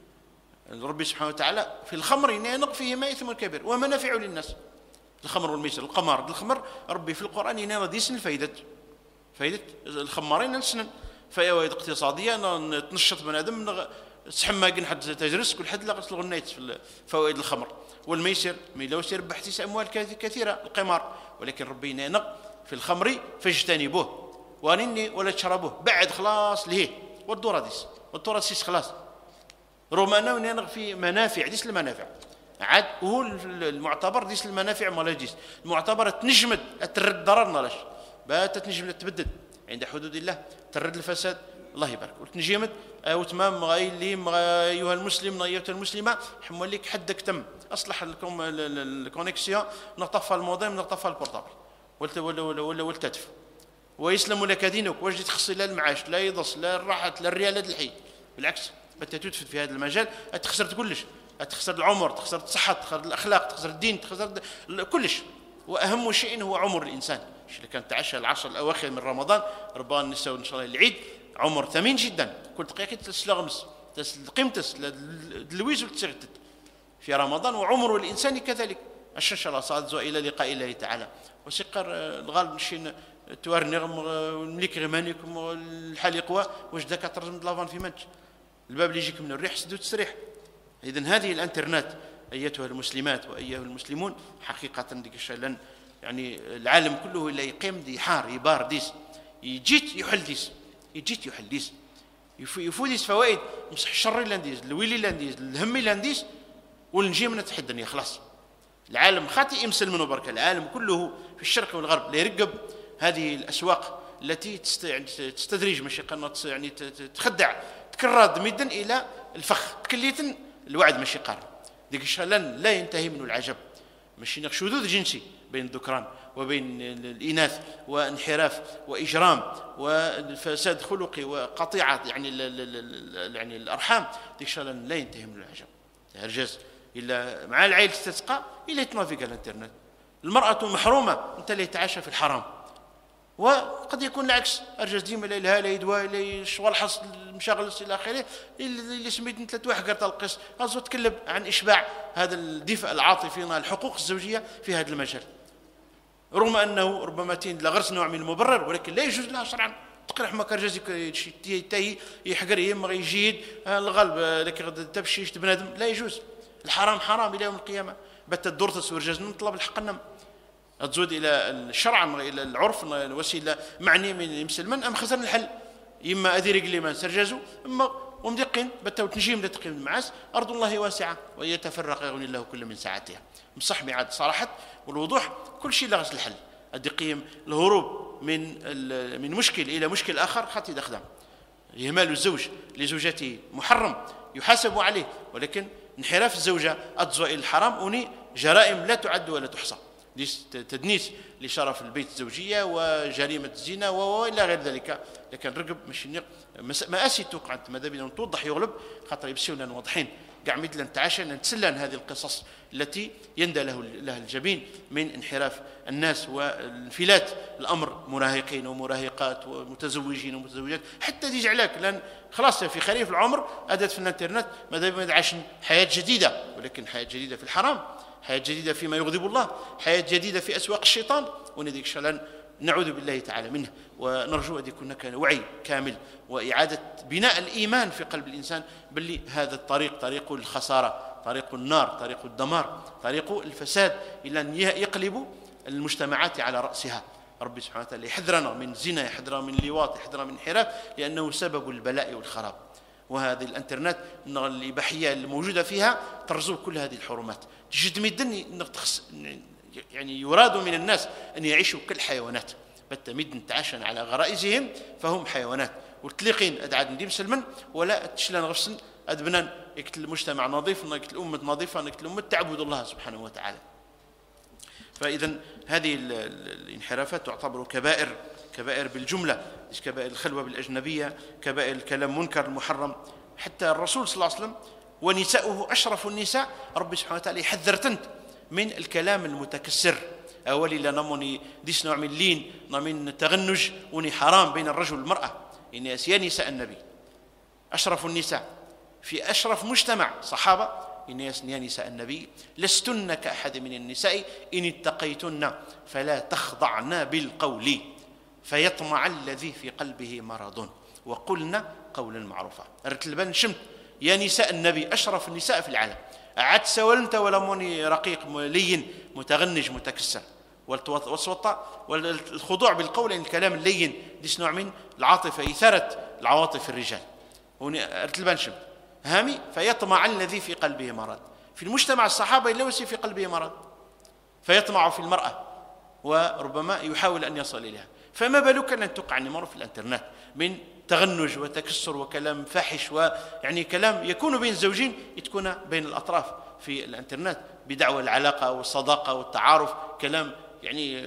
ربي سبحانه وتعالى في الخمر ينق فيه ما اثم كبير ومنافع للناس. الخمر والميسر القمار الخمر ربي في القران ينادي ديسن فايده فايده الخمارين السنن فوائد اقتصاديه تنشط بني ادم سحم ما قن حد تجرس كل حد لقص الغنيت في فوائد الخمر والميسر ميلوش يربح تيس اموال كثيره القمار ولكن ربي ينق في الخمر فاجتنبوه وانني ولا تشربوه بعد خلاص لهيه والدوره ديس والدوره ديس خلاص رغم انه ينق في منافع ديس المنافع عاد هو المعتبر ديس المنافع مال ديس المعتبر تنجمد ترد ضرر نلاش بات تنجم تبدد عند حدود الله ترد الفساد الله يبارك وتنجمد وتمام غايلي ايها المسلم ايتها المسلمه حمل لك حدك تم اصلح لكم الكونيكسيون نطفى الموديم نطفى البورتابل ولا ولا ولا والتدف ويسلم لك دينك واش تخصي لا المعاش لا يضص لا الراحه لا الريالات الحي بالعكس انت تدفد في هذا المجال تخسر كلش تخسر العمر تخسر الصحه تخسر الاخلاق تخسر الدين تخسر كلش واهم شيء هو عمر الانسان. اللي كان تعشى العشر الاواخر من رمضان ربان نساو ان شاء الله العيد عمر ثمين جدا كل دقيقه تسلغمس قيمتس دلويز وتسغتت في رمضان وعمر الانسان كذلك. ان شاء الله صاد الى لقاء الله تعالى وسقر الغالب نشين توار نغم الملك غمانيكم الحليقوا واش داك ترجم لافان في منج الباب اللي يجيك من الريح سدو تسريح. اذا هذه الانترنت ايتها المسلمات وايها المسلمون حقيقه ديك الشيء يعني العالم كله اللي يقيم دي حار يبار ديس يجيت يحل ديس يجيت يحل ديس يفوديس فوائد مسح الشر لانديس الويلي لانديس الهمي لانديس ونجي من تحت الدنيا خلاص. العالم خاطئ يمسل منه بركه العالم كله في الشرق والغرب لا يرقب هذه الاسواق التي تستدرج ماشي قناه يعني تخدع تكرر مدا الى الفخ تكليت الوعد ماشي قار ديك الشغله لا ينتهي منه العجب ماشي شذوذ جنسي بين الذكران وبين الإناث، وانحراف وإجرام وفساد خلقي وقطيعة يعني يعني الأرحام، ديك الشيء لا ينتهي من العجب. هرجاز إلا مع العائلة تتسقى إلا يتنافق على الانترنت. المرأة محرومة أنت اللي تعيش في الحرام، وقد يكون العكس، أرجاز ديما لا لها لا يدوى لا يشوال حص المشاغل إلى آخره. اللي سميت أنت ثلاث قرط القص أصلا تكلم عن إشباع هذا الدفء العاطفي، الحقوق الزوجية في هذا المجال، رغم أنه ربما تين لغرس نوع من المبرر، ولكن لا يجوز لها شرعا تقرح ما كرجازي تاي يحقر يما يجيد الغالب لكن غدا تبشيش بنادم، لا يجوز. الحرام حرام إلى يوم القيامة. بت الدور تسور جاز نطلب الحق النم تزود إلى الشرع إلى العرف وسيلة معني من المسلمين أم خسر الحل، إما أدير قلي ما سرجازو أما ومدقين بتو تنجيم لتقيم المعاس. أرض الله واسعة ويتفرق يغني الله كل من ساعتها. مصح ميعاد صراحة والوضوح كل شيء لغس الحل. الدقيم الهروب من من مشكل إلى مشكل آخر خاطي دخدم. إهمال الزوج لزوجته محرم يحاسب عليه، ولكن انحراف الزوجة أتزوى إلى الحرام وني جرائم لا تعد ولا تحصى، تدنيس لشرف البيت الزوجية وجريمة الزنا وإلى غير ذلك. لكن رقب مش مآسي توقعت ماذا بنا توضح يغلب خاطر يبسيونا واضحين قاع مثل نتعاشى نتسلن هذه القصص التي يندى له لها الجبين من انحراف الناس وانفلات الأمر، مراهقين ومراهقات ومتزوجين ومتزوجات حتى ديج علاك، لأن خلاص في خريف العمر أدت في الانترنت ماذا بنا عايشين حياة جديدة، ولكن حياة جديدة في الحرام، حياة جديدة فيما يغضب الله، حياة جديدة في أسواق الشيطان، ونديك شلان نعوذ بالله تعالى منه. ونرجو أن يكون هناك وعي كامل وإعادة بناء الإيمان في قلب الإنسان باللي هذا الطريق طريق الخسارة، طريق النار، طريق الدمار، طريق الفساد، إلى أن يقلب المجتمعات على رأسها. ربي سبحانه وتعالى يحذرنا من زنا، يحذرنا من لواط، يحذرنا من انحراف، لأنه سبب البلاء والخراب. وهذه الانترنت الإباحية الموجودة فيها ترزو كل هذه الحرمات. تجد مدن يعني يراد من الناس أن يعيشوا كالحيوانات، بالتمد نتعاشن على غرائزهم فهم حيوانات. وتلقين أدعاد نديم سلمن ولا تشلان غفسن أدبنان يكتل المجتمع نظيف، يكتل الأمة نظيفة، يكتل الأمة تعبد الله سبحانه وتعالى. فإذا هذه الانحرافات تعتبر كبائر، كبائر بالجملة، كبائر الخلوة بالأجنبية، كبائر الكلام منكر المحرم. حتى الرسول صلى الله عليه وسلم ونساؤه أشرف النساء، ربي سبحانه وتعالى يحذرتنت من الكلام المتكسر. أولي لا نموني ديس نوع من اللين، نوع من تغنج وني حرام بين الرجل والمرأة. إن يا نساء النبي أشرف النساء في أشرف مجتمع صحابة، إن يا نساء النبي لستن كأحد من النساء إن اتقيتن فلا تخضعن بالقول فيطمع الذي في قلبه مرض وقلنا قولا معروفا. رتلبان شمت يا نساء النبي أشرف النساء في العالم، عاد سولنت ولا موني رقيق لين متغنج متكسر، والسوطة والخضوع بالقول، يعني الكلام اللين ديس نوع من العاطفة، إثارة العواطف الرجال. ارتلبان شمت هامي فيطمع الذي في قلبه مرض. في المجتمع الصحابة يلوسي في قلبه مرض فيطمع في المرأة وربما يحاول أن يصل إليها، فما بالك أن تقع النمر في الانترنت من تغنج وتكسر وكلام فاحش، ويعني كلام يكون بين الزوجين تكون بين الأطراف في الانترنت بدعوى العلاقة والصداقة والتعارف، كلام يعني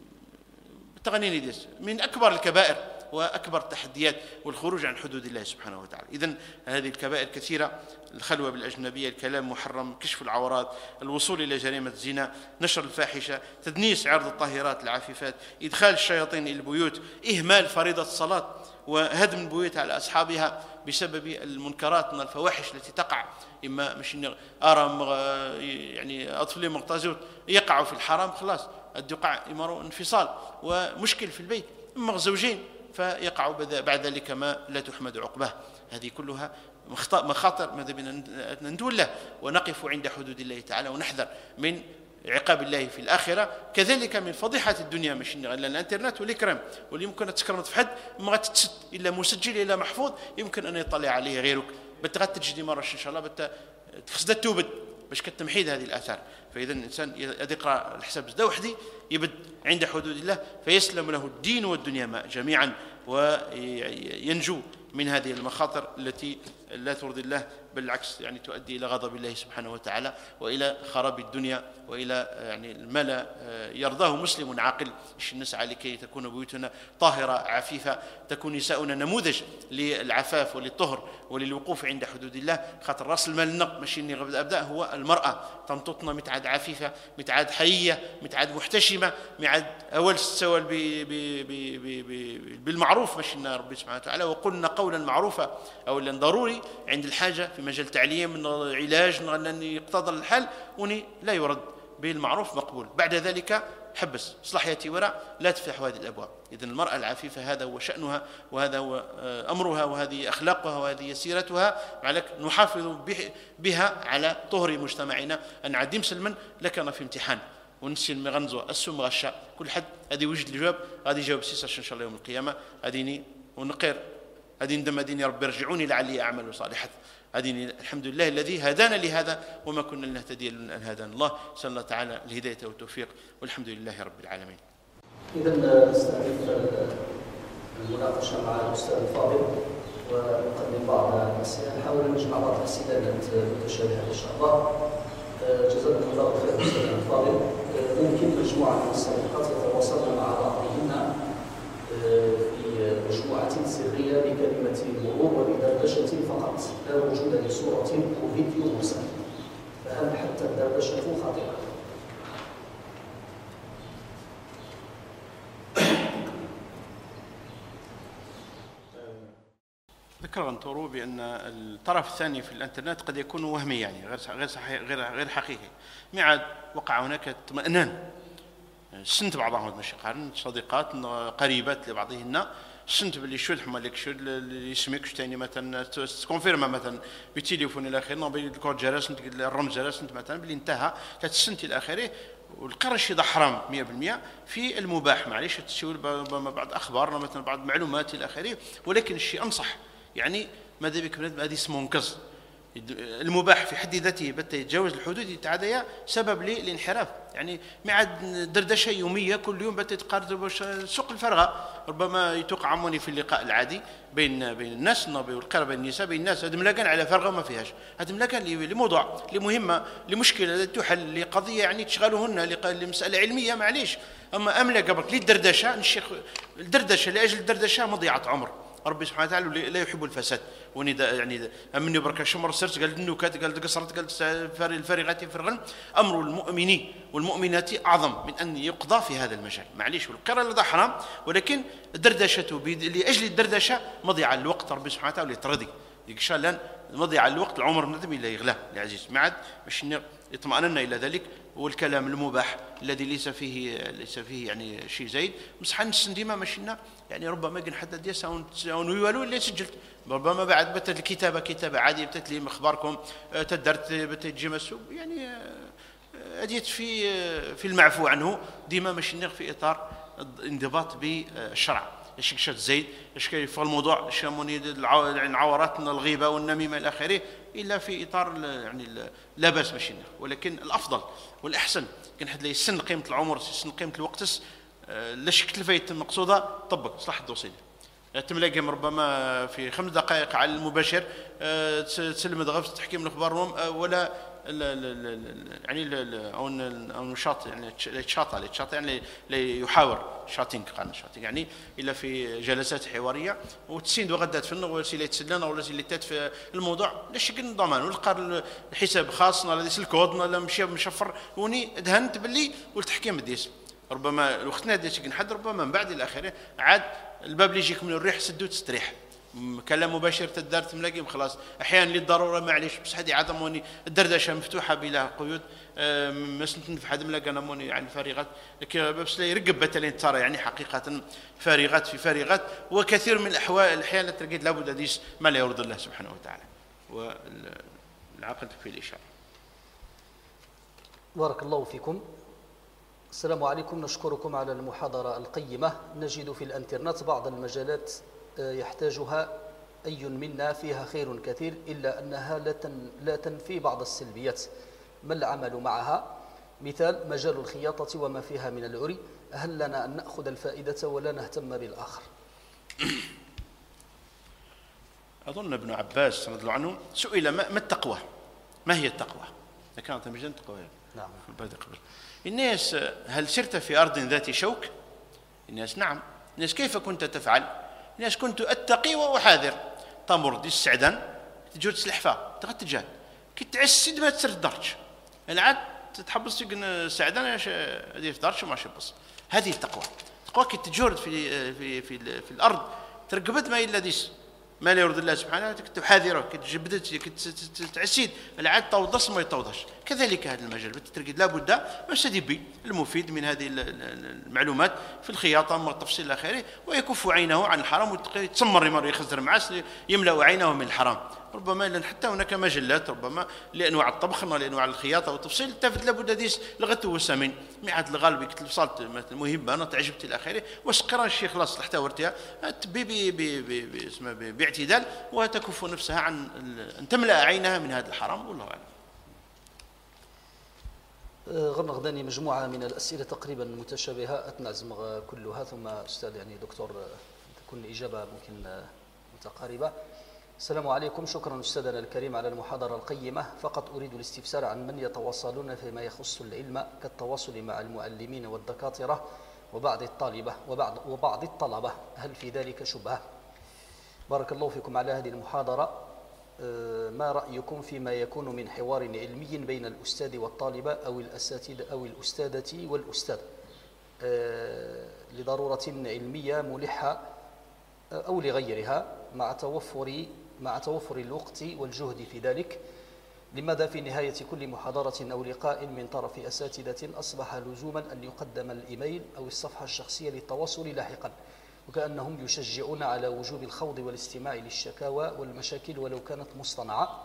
تغنيني ديس من أكبر الكبائر وأكبر التحديات والخروج عن حدود الله سبحانه وتعالى. إذن هذه الكبائر كثيرة: الخلوة بالأجنبية، الكلام محرم، كشف العورات، الوصول إلى جريمة الزنا، نشر الفاحشة، تدنيس عرض الطاهرات العفيفات، إدخال الشياطين إلى البيوت، إهمال فريضة الصلاة وهدم البيوت على أصحابها بسبب المنكرات من الفواحش التي تقع، إما مش أرى يعني أطفال مغتازون يقعوا في الحرام، خلاص الدقع يمروا انفصال ومشكل في البيت، إما زوجين فيقع بعد ذلك ما لا تحمد عقباه. هذه كلها مخاطر ماذا بنا ندوله ونقف عند حدود الله تعالى ونحذر من عقاب الله في الآخرة، كذلك من فضيحة الدنيا مش إلا الانترنت والإكرام، واللي يمكن تسكرمت في حد ما غتتسد إلا مسجل إلا محفوظ يمكن أن يطلع عليه غيرك، بتغات تجدي مرة إن شاء الله بت تخصد توبد باش كتمحيد هذه الآثار. فإذا الإنسان يقرأ الحساب زدا وحدي يبد عند حدود الله فيسلم له الدين والدنيا جميعا وينجو من هذه المخاطر التي لا ترضي الله، بالعكس يعني تؤدي إلى غضب الله سبحانه وتعالى وإلى خراب الدنيا وإلى يعني ما لا يرضاه مسلم عاقل. نسعى لكي تكون بيوتنا طاهرة عفيفة، تكون نساؤنا نموذج للعفاف وللطهر وللوقوف عند حدود الله. خاطر راس المال النق ماشي اني غبد ابدا هو المراه، تنططنا متعاد عفيفه، متعاد حيه، متعاد محتشمه، متعاد اول سوال بالمعروف ماشي ربي سبحانه وتعالى وقلنا قولا معروفا او ضروري عند الحاجه في مجال التعليم علاج ان يقتضى الحال وني لا يرد بالمعروف مقبول. بعد ذلك حبس صلاحيتي وراء لا تفتح هذه الابواب. اذن المراه العفيفه هذا هو شانها وهذا هو امرها وهذه اخلاقها وهذه سيرتها، معلك نحافظ بها على طهر مجتمعنا. ان عديم سلما لكان في امتحان ونسي المغنزو السم غشا كل حد هذه وجد الجواب غادي يجاوب سيساش ان شاء الله يوم القيامه. هذيني ونقير هذه ندم هذيني ربي ارجعوني لعلي اعمل صالحا. هذه الحمد لله الذي هدانا لهذا وما كنا لنهتدي لولا ان هدانا الله. نسال الله تعالى الهدايه والتوفيق والحمد لله رب العالمين. اذا نستهدف المناقشه مع الاستاذ الفاضل ونقدم بعض الاسئله، نحاول نجمع بعض الاسئله المتشابهه ان شاء الله. جزاكم الله خير استاذ الفاضل. ممكن مجموعه من الصديقات يتواصلن مع بعضهن في مجموعة سرية بكلمة المرور وبدردشة فقط لا وجود لصورة أو فيديو مرسل، فهل حتى الدردشة خاطئة؟ ذكر غنطورو بأن الطرف الثاني في الانترنت قد يكون وهمي يعني غير غير صحيح غير غير حقيقي. ميعاد وقع هناك اطمئنان سنت بعضهم ماشي قارن صديقات قريبات لبعضهن سنت باللي شو الحما لك شو اللي يسميك شو ثاني مثلا تكونفيرم مثلا بالتليفون الى اخره نوبي الكود جرس الرمز جرس مثلا باللي انتهى ثلاث سنت الى اخره. والقرش يضع حرام مئة بالمئة في المباح معليش تسوي بعض اخبار مثلا بعض معلومات الى اخره. ولكن الشيء انصح يعني ماذا بك هذه اسمه منقذ المباح في حد ذاته بتا يتجاوز الحدود يتعدى سبب للانحراف. يعني معاد دردشه يوميه كل يوم بتا يتقارب سوق الفرغه ربما يتوقع عموني في اللقاء العادي بين بين الناس النبي والقرابه النساء بين الناس. هذا ملاكان على فرغه ما فيهاش، هذا ملاكان لموضوع لمهمه لمشكله تحل لقضيه يعني تشغلهن لمساله علميه معليش. اما املا قبل للدردشه الشيخ الدردشه لاجل الدردشه مضيعه عمر. ربي سبحانه وتعالى لا يحب الفساد وندا يعني امني بركه شمر سرت قال النكات قال قصرت قال الفارغات فرغا. امر المؤمن والمؤمنات اعظم من ان يقضى في هذا المجال معليش. والقراءه لدى حرام ولكن دردشته لاجل الدردشه مضيعه الوقت. ربي سبحانه وتعالى يترضي ان شاء الله مضيعه الوقت العمر ندم الا يغلاه العزيز. ما عاد باش يطمئننا الى ذلك. والكلام المباح الذي ليس فيه ليس فيه يعني شيء زايد مسح نسن ديما ماشينا يعني ربما كان حتى ديال ساون يوالو اللي سجلت ربما بعد بتت الكتابه كتابه عاديه بتت لي اخباركم تدرت بتجي مسوب يعني اديت في في المعفو عنه ديما ماشينا في اطار الانضباط بالشرع. ايش كشات زايد ايش كيف الموضوع شاموني العورات الغيبه والنميمه الى اخره الا في اطار يعني لا باس ماشينا. ولكن الافضل والاحسن كان حد يسن قيمه العمر يسن قيمه الوقت لا شك تلفايت المقصوده طبق صلاح الدوسين تملاقي ربما في خمس دقائق على المباشر تسلم غرفه تحكيم الاخبار ولا لا لا لا يعني لا او او نشاط يعني الشاط على الشاط يعني يحاور شاتينغ قال شاتينغ يعني الا في جلسات حواريه وتسين وغدات في النغ ولا يتسلنا ولا اللي تات في الموضوع لا شك ضمان ولقى الحساب خاص ولا ديس الكود ولا مشى مشفر وني دهنت باللي والتحكيم ديس ربما وقتنا ديش نحد ربما من بعد الى اخره عاد الباب اللي يجيك من الريح سدو تستريح كلام مباشر تدار تملاقي خلاص. احيانا للضروره معليش بس هذه عدموني الدردشه مفتوحه بلا قيود ما سنت في حد ملاقي انا موني يعني فارغات لكن بس لا يرقب بتلين ترى يعني حقيقه فارغات في فارغات. وكثير من الاحوال الاحيان تلقيت لابد ديس ما لا يرضي الله سبحانه وتعالى والعقل في الاشاره. بارك الله فيكم. السلام عليكم. نشكركم على المحاضره القيمه. نجد في الانترنت بعض المجالات يحتاجها أي منا فيها خير كثير إلا أنها لا تنفي بعض السلبيات. ما العمل معها؟ مثال مجال الخياطة وما فيها من العري، هل لنا أن نأخذ الفائدة ولا نهتم بالآخر؟ أظن ابن عباس رضي الله عنه سئل ما, ما التقوى؟ ما هي التقوى؟ كانت مجال التقوى نعم في قبل الناس، هل سرت في أرض ذات شوك؟ الناس نعم. الناس كيف كنت تفعل؟ الناس كنت أتقي وأحاذر. تمر دي السعدان تجود سلحفة تغتجال كي تعسد ما تسر الدرج العاد تتحبس في سعدان هذه في درج وما شبص. هذه التقوى. التقوى كي تجورد في في في, في الأرض ترقبت ما إلا ديس ما لا يرضي الله سبحانه تحاذره كي تجبدت كي تعسيد العاد توضص ما يتوضش. كذلك هذا المجال بالتركيز لابد يستدبي المفيد من هذه المعلومات في الخياطه والتفصيل الى اخره، ويكف عينه عن الحرام ويتسمر مره يخزر معاس يملا عينه من الحرام. ربما لان حتى هناك مجلات ربما لانواع الطبخ لانواع الخياطه والتفصيل تفت لابد ديس لغته وسمين ميعاد الغالب كتب صالت المهمه انا تعجبت الى اخره وسقرا الشيخ خلاص حتى ورتها تبي ب اسمه باعتدال وتكف نفسها عن ان تملا عينها من هذا الحرام. والله اعلم. غرنا غداني مجموعة من الأسئلة تقريبا متشابهة أتنعزم كلها ثم أستاذ يعني دكتور تكون الإجابة ممكن متقاربة. السلام عليكم، شكرا أستاذنا الكريم على المحاضرة القيمة. فقط أريد الاستفسار عن من يتواصلون فيما يخص العلم كالتواصل مع المعلمين والدكاترة وبعض الطالبة وبعض وبعض الطلبة، هل في ذلك شبهة؟ بارك الله فيكم على هذه المحاضرة. ما رأيكم فيما يكون من حوار علمي بين الأستاذ والطالبة أو الأساتذة أو الأستاذة والأستاذ لضرورة علمية ملحة أو لغيرها مع توفر مع توفر الوقت والجهد في ذلك؟ لماذا في نهاية كل محاضرة أو لقاء من طرف أساتذة أصبح لزوما أن يقدم الإيميل أو الصفحة الشخصية للتواصل لاحقا، وكأنهم يشجعون على وجوب الخوض والاستماع للشكاوى والمشاكل ولو كانت مصطنعة؟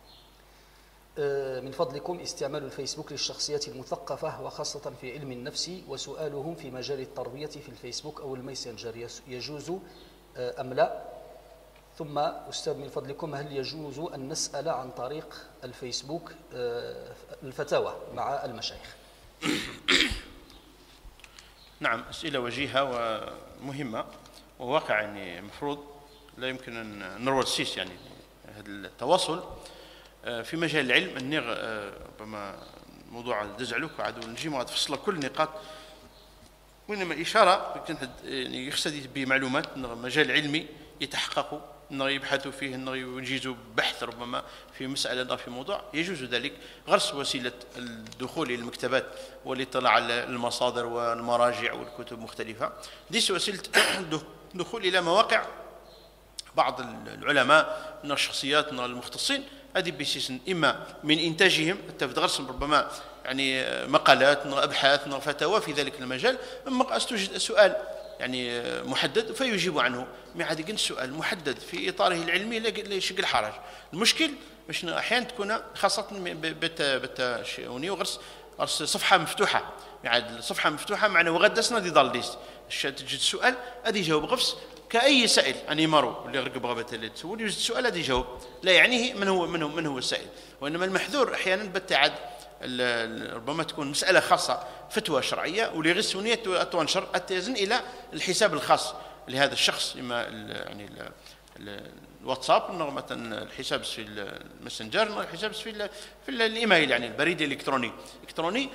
من فضلكم استعمال الفيسبوك للشخصيات المثقفة وخاصة في علم النفس وسؤالهم في مجال التربية في الفيسبوك أو الميسنجر يجوز أم لا؟ ثم أستاذ من فضلكم هل يجوز أن نسأل عن طريق الفيسبوك الفتاوى مع المشايخ؟ نعم، أسئلة وجيهة ومهمة وواقع يعني مفروض لا يمكن أن نروى السيس يعني هذا التواصل في مجال العلم. النغ ربما موضوع دزعلوك وعادوا نجي ما تفصل كل النقاط، وإنما إشارة يعني يقصد بمعلومات مجال علمي يتحققوا أنه يبحثوا فيه أنه ينجزوا بحث ربما في مسألة في موضوع يجوز ذلك. غرس وسيلة الدخول إلى المكتبات والاطلاع على المصادر والمراجع والكتب مختلفة، دي وسيلة الدخول إلى مواقع بعض العلماء من الشخصيات من المختصين، هذه بسيس إما من إنتاجهم حتى في غرس ربما يعني مقالات أبحاث فتاوى في ذلك المجال، أما أستوجد سؤال يعني محدد فيجيب عنه ما عاد يقول سؤال محدد في إطاره العلمي لا يشكل حرج. المشكل باش أحيانا تكون خاصة بت بت شوني وغرس غرس صفحة مفتوحة، يعني الصفحة مفتوحة معناه وغدسنا دي ضل ديست تجد السؤال أدي جاوب غفص كأي سائل أني مارو اللي رقب غابة اللي تسول يوجد السؤال أدي جاوب لا يعنيه من هو من هو من هو السائل. وإنما المحذور أحيانا بالتعد ربما تكون مسألة خاصة فتوى شرعية واللي غير سنية تنشر أتزن إلى الحساب الخاص لهذا الشخص، إما يعني الواتساب مثلا الحساب في الماسنجر الحساب في في الإيميل يعني البريد الإلكتروني إلكتروني،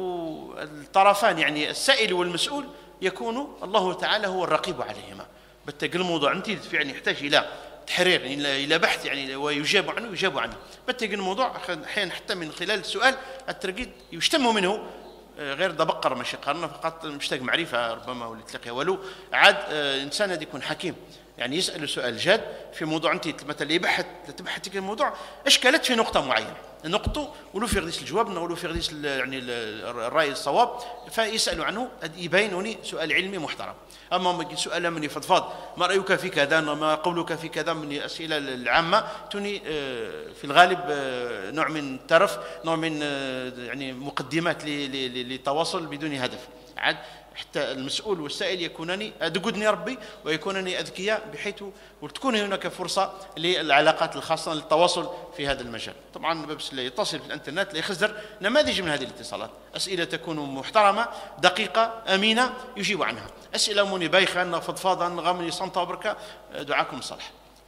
والطرفان يعني السائل والمسؤول يكون الله تعالى هو الرقيب عليهما. بالتالي الموضوع أنت يعني يحتاج إلى تحرير إلى بحث يعني ويجاب عنه يجاب عنه. بالتالي الموضوع أحيانا حتى من خلال السؤال الترقيد يشتم منه غير دبقر ماشي قارنا فقط مشتاق معرفة ربما ولا تلاقيها ولو عاد إنسان هذا يكون حكيم يعني يسأل سؤال جاد في موضوع أنت مثلا يبحث تبحث في الموضوع أشكالت في نقطة معينة نقطة ولو في غديس الجواب ولو في غديس يعني الرأي الصواب فيسألوا عنه يبينوني سؤال علمي محترم. أما سؤال من يفضفاض ما رأيك في كذا ما قولك في كذا من الأسئلة العامة توني في الغالب نوع من الترف نوع من يعني مقدمات للتواصل بدون هدف. عاد حتى المسؤول والسائل يكونان أدقدني ربي ويكونني أذكياء بحيث وتكون هناك فرصة للعلاقات الخاصة للتواصل في هذا المجال. طبعا بس اللي يتصل في الانترنت لا يخزر نماذج من هذه الاتصالات، أسئلة تكون محترمة دقيقة أمينة يجيب عنها، أسئلة مني بايخة فضفاضا غامني صمتا وبركة دعاكم صالح.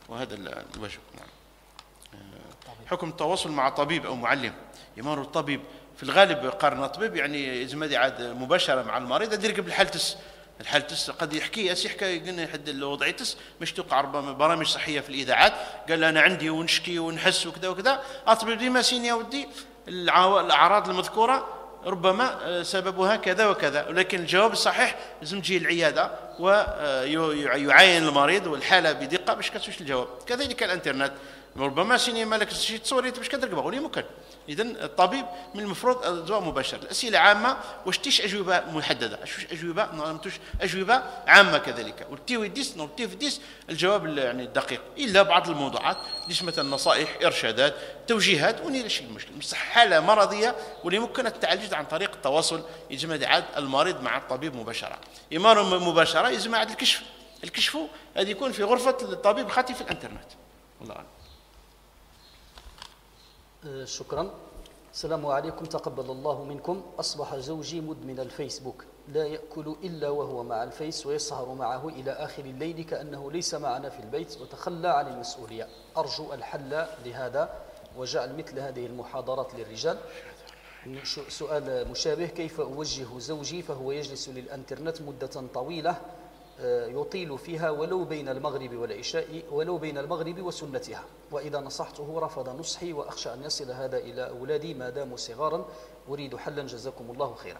وهذا الوجه. نعم. حكم التواصل مع طبيب أو معلم. يمر الطبيب في الغالب قارن طبيب يعني إذا عاد مباشرة مع المريض أدير قبل الحالتس الحالتس قد يحكي أس يحكي قلنا حد الوضعيتس مش توقع ربما برامج صحية في الإذاعات قال أنا عندي ونشكي ونحس وكذا وكذا. الطبيب ديما سيني يا ودي الأعراض المذكورة ربما سببها كذا وكذا، ولكن الجواب الصحيح لازم تجي العيادة ويعاين المريض والحالة بدقة باش كتشوف الجواب. كذلك الانترنت ربما سيني مالك شي تصوري باش كتركبها ولي ممكن. إذا الطبيب من المفروض الجواب مباشر. الأسئلة عامة واش تيش أجوبة محددة، أش أجوبة نعطوش أجوبة عامة كذلك. والتي ويديس نورتي فيديس الجواب يعني الدقيق، إلا بعض الموضوعات ديش مثلا نصائح إرشادات توجيهات ونيل شيء المشكل. بصح حالة مرضية واللي ممكن التعالج عن طريق التواصل يجمع عاد المريض مع الطبيب مباشرة. إمارة مباشرة يجمع عاد الكشف. الكشف هذا يكون في غرفة الطبيب خاطي في الانترنت. والله أعلم. شكرا. السلام عليكم، تقبل الله منكم. أصبح زوجي مدمن الفيسبوك، لا يأكل إلا وهو مع الفيس ويسهر معه إلى آخر الليل كأنه ليس معنا في البيت وتخلى عن المسؤولية. أرجو الحل لهذا وجعل مثل هذه المحاضرات للرجال. سؤال مشابه: كيف أوجه زوجي فهو يجلس للإنترنت مدة طويلة يطيل فيها ولو بين المغرب والعشاء ولو بين المغرب وسنتها، وإذا نصحته رفض نصحي وأخشى أن يصل هذا إلى أولادي ما داموا صغارا. أريد حلا جزاكم الله خيرا.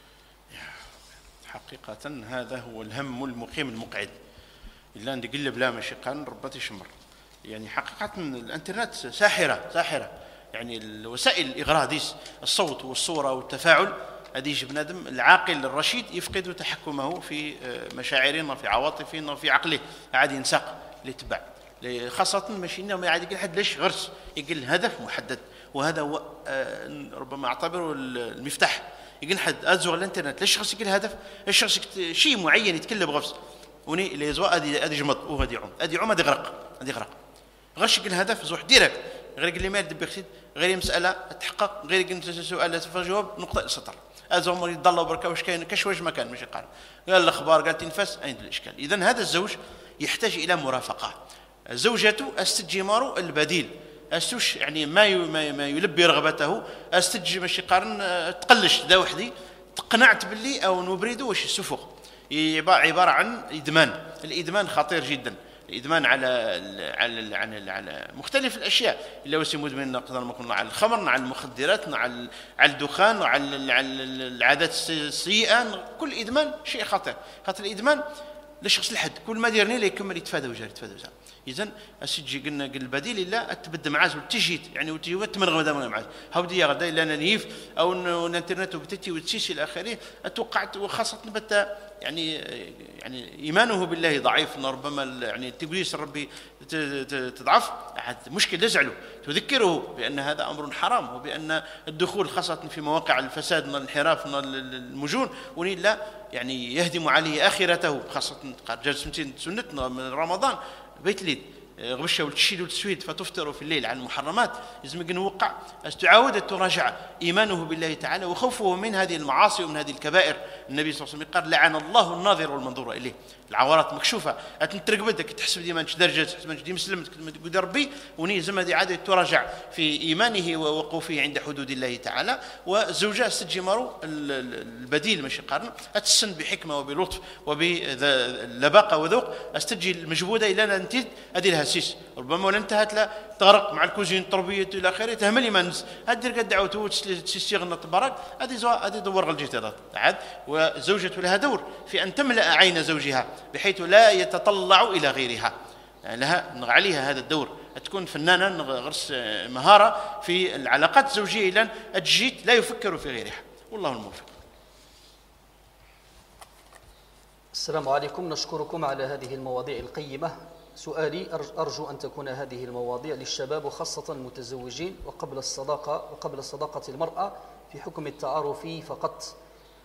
حقيقة هذا هو الهم المقيم المقعد. إلا نقلب لا ماشي قان ربطي شمر. يعني حقيقة الانترنت ساحرة ساحرة. يعني الوسائل الإغراء ديس الصوت والصورة والتفاعل هذه يجي بنادم العاقل الرشيد يفقد تحكمه في مشاعرنا في عواطفنا في عقله، عاد ينساق ليتبع. خاصة ماشي انه عاد يقول حد ليش غرس يقول هدف محدد، وهذا هو ربما اعتبره المفتاح. يقول حد ازوغ الانترنت ليش غرس يقول هدف، ليش غرس شيء معين يتكلم غرس وني اللي يزوا ادي ادي جمط وهدي عم ادي عم ادي غرق ادي غرق غش يقول هدف زوح ديريكت غير يقول لي ما يدبر غير مساله تحقق غير يقول سؤال فجواب نقطه سطر ازوم يضل بركه واش كاين كاش واش ما كان ماشي قال قال الاخبار قال تنفس اين الاشكال. اذا هذا الزوج يحتاج الى مرافقه. زوجته استجمار البديل استوش يعني ما ما يلبي رغبته استج ماشي قارن تقلش ذا وحدي تقنعت باللي او نبريدو واش السفق عباره عن ادمان. الادمان خطير جدا. الادمان على على على, على مختلف الاشياء. الا واش مدمن نقدر نكون على الخمر على المخدرات على على الدخان وعلى على العادات السيئه. كل ادمان شيء خطير. خاطر الادمان لشخص الحد كل ما ديرني ليه يكمل يتفادى وجه يتفادى وجه. اذا اسجي قلنا قل البديل الا تبدا معاه وتجيت يعني وتجي تمن غدا معاه هاودي غدا الا انا نيف او الانترنت وبتتي وتشيش الى اخره. اتوقعت وخاصه بتا يعني يعني ايمانه بالله ضعيف ربما يعني تبليس ربي تضعف عاد مشكل يزعله تذكره بان هذا امر حرام وبان الدخول خاصه في مواقع الفساد من الانحراف من المجون ونلا يعني يهدم عليه اخرته. خاصه جالس سنتنا من رمضان بيت ليد غبشه والتشيد والتسويد فتفطر في الليل عن المحرمات. لازم نوقع تعاود تراجع ايمانه بالله تعالى وخوفه من هذه المعاصي ومن هذه الكبائر. النبي صلى الله عليه وسلم قال لعن الله الناظر والمنظور اليه. العورات مكشوفه اتنترق بدك تحسب ديما انت درجه تحسب انت ديما مسلم تقول ربي وني زعما هذه عاده تراجع في ايمانه ووقوفه عند حدود الله تعالى. والزوجه استجمار البديل ماشي قارن اتسن بحكمه وبلطف وبلباقه وذوق استجي المجبوده الى ان انت هذه الهسيس ربما ولا انتهت لا تغرق مع الكوزين التربيه الى اخره تهمل ما نز هدير قد دعوته وتستيغن تبارك هذه زوا هذه دور الجتات عاد. وزوجته لها دور في ان تملا عين زوجها بحيث لا يتطلع الى غيرها. لها عليها هذا الدور تكون فنانه غرس مهاره في العلاقات الزوجيه الى تجيت لا يفكر في غيرها. والله الموفق. السلام عليكم، نشكركم على هذه المواضيع القيمة. سؤالي أرجو أن تكون هذه المواضيع للشباب وخاصة المتزوجين وقبل الصداقة وقبل صداقة المرأة في حكم التعارف فقط.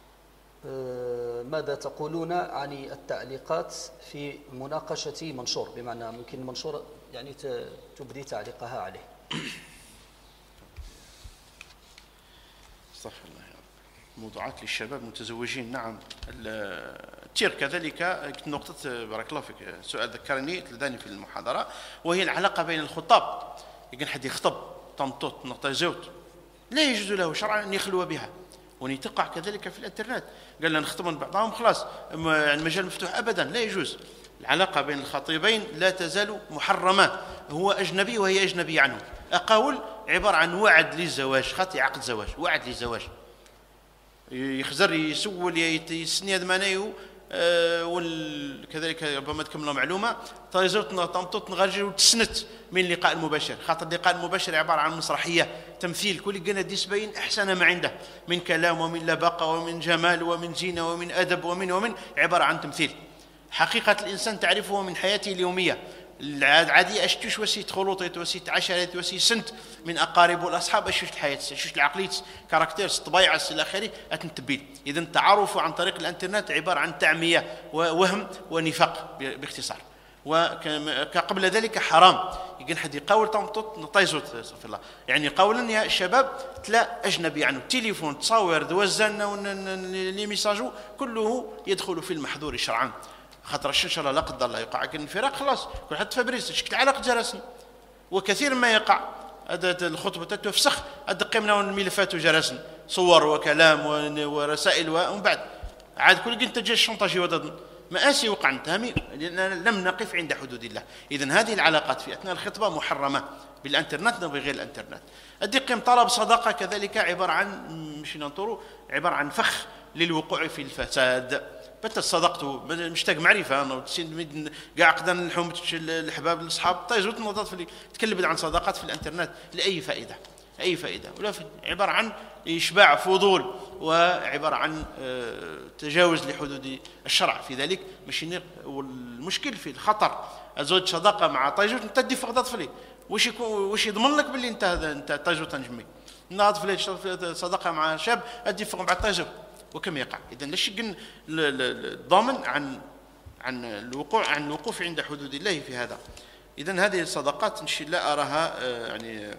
ماذا تقولون عن التعليقات في مناقشة منشور؟ بمعنى ممكن منشور يعني تبدي تعليقها عليه. استغفر الله. موضوعات للشباب المتزوجين. نعم تير كذلك نقطة بارك الله فيك سؤال ذكرني تلداني في المحاضرة، وهي العلاقة بين الخطاب. يمكن حد يخطب طنطوط نقطة زوت لا يجوز له شرعا أن يخلو بها، وأن تقع كذلك في الانترنت. قال لنا نخطب من بعضهم خلاص المجال مفتوح أبدا، لا يجوز. العلاقة بين الخطيبين لا تزال محرمة، هو أجنبي وهي أجنبي عنه. أقول عبارة عن وعد للزواج، خاطي عقد زواج، وعد للزواج. يخزر يسول يسني هذا معناه أه وكذلك ربما تكملوا معلومه طيزوتنا طنطوط نغرج وتسنت من اللقاء المباشر، خاطر اللقاء المباشر عباره عن مسرحيه تمثيل، كل قلنا ديس بين احسن ما عنده من كلام ومن لباقه ومن جمال ومن زينه ومن ادب ومن ومن عباره عن تمثيل. حقيقه الانسان تعرفه من حياته اليوميه العادية، أشتوش وسيت خلوطيت وسيت عشرات وسيت سنت من أقارب والأصحاب، أشوش الحياة أشوش العقلية كاركتير طبيعة إلى آخره أتنتبيل. إذا التعارف عن طريق الإنترنت عبارة عن تعمية ووهم ونفاق باختصار، وقبل ذلك حرام. يمكن حد يقاول طنطوط نطيزوت صفي الله، يعني قولا يا الشباب تلا أجنبي عنه التليفون تصور دوزنا لي ميساجو كله يدخل في المحظور شرعا، خاطر الشنشرة لا قدر الله يقع كان انفراق خلاص كل حد فابريس شكل علاقة جرسنا. وكثير ما يقع هذا الخطبة تتفسخ أدقمنا الملفات وجرسنا صور وكلام ورسائل ومن بعد عاد كل قلت تجي الشنطة ودد مآسي وقع نتهمي لم نقف عند حدود الله. إذن هذه العلاقات في أثناء الخطبة محرمة بالانترنت وبغير الانترنت. الدقم طلب صداقة كذلك عبارة عن مش ننطروا عبارة عن فخ للوقوع في الفساد. بت صدقته مشتاق معرفه انا كاع قدرنا نحوم الحباب الاصحاب طيزوت نوضات في تكلم عن صداقات في الانترنت لاي فائده، اي فائده ولا في عباره عن اشباع فضول وعباره عن تجاوز لحدود الشرع في ذلك. ماشي والمشكل في الخطر الزوج صداقه مع طيزوت انت تدي فقدات فلي واش يكون واش يضمن لك باللي انت هذا انت طيزوت تنجمي ناض في صداقه مع شاب ادي فوق مع طيزوت وكم يقع. إذا لا شك الضامن عن عن الوقوع عن الوقوف عند حدود الله في هذا. إذا هذه الصداقات نشي لا أراها يعني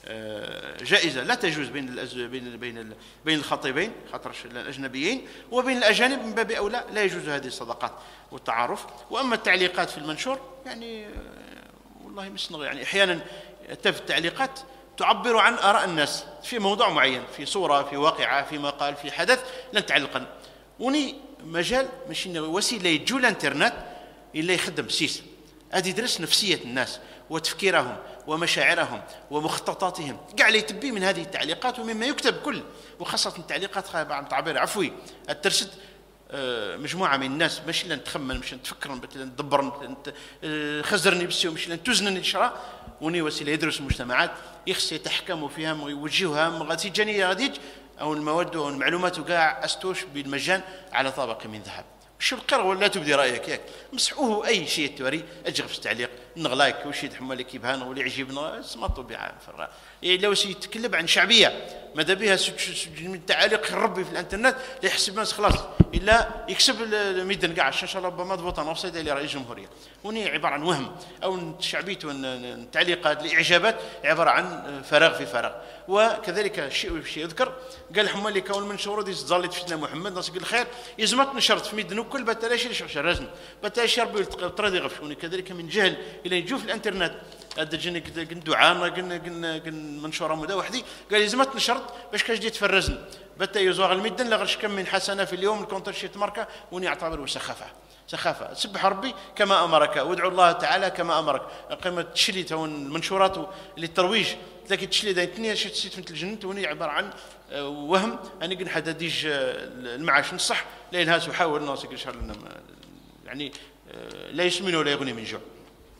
جائزة، لا تجوز بين بين بين بين الخطيبين خاطر الأجنبيين، وبين الأجانب من باب أولى لا يجوز هذه الصداقات والتعارف. وأما التعليقات في المنشور يعني والله مسنغ يعني أحيانا تف التعليقات تعبر عن آراء الناس في موضوع معين، في صورة، في واقعة، في مقال، في حدث، لن تعلقا. وني مجال ماشي وسيلة يجو الانترنت إلا يخدم سيس هذه يدرس نفسية الناس وتفكيرهم ومشاعرهم ومخططاتهم، كاع اللي يتبي من هذه التعليقات ومما يكتب كل، وخاصة التعليقات عن تعبير عفوي الترسد مجموعة من الناس ماشي لن تخمن مش تفكر لن تدبر خزرني بسيو مش لن توزنني الشراء. وني وسيله يدرس المجتمعات يخص يتحكموا فيها ويوجهوها غادي جاني غاديج او المواد او المعلومات وكاع استوش بالمجان على طبق من ذهب. شو القر ولا تبدي رايك ياك مسحوه اي شيء توري اجغف التعليق نغلايك وش يتحمل لك يبهان ولا يعجبنا سمطوا بها فرا إيه لو يتكلم عن شعبيه ماذا بها من تعاليق ربي في الانترنت لا يحسب الناس خلاص الا يكسب الميدان كاع ان شاء الله ربما مضبوطه نوصل الى رئيس الجمهوريه. وني عباره عن وهم او شعبيه التعليقات الاعجابات عباره عن فراغ في فراغ. وكذلك شيء شيء يذكر قال حمال لي كون منشور دي زالت فتنه محمد ناس قال الخير يزمت نشرت في ميدان وكل بتلاشي شرش رزن بتلاشي ربي تردي غفشوني كذلك من جهل الى يجوا في الانترنت هذا جاني دعاء قلنا قلنا منشوره مدى وحدي قال يزمت نشرت باش كاش دي تفرزن بتا يزوغ الميدان لا غير كم من حسنه في اليوم الكونتر شيت ماركه وني اعتبره سخافه سخافه. سبح ربي كما امرك وادعو الله تعالى كما امرك. قيمه تشلي تو المنشورات للترويج لكن تشلي دا اثنين شي تسيت مثل الجنت وني عباره عن وهم اني قن حدا ديج المعاش نصح لا ينهاس وحاول الناس يعني لا يسمن ولا يغني من جوع.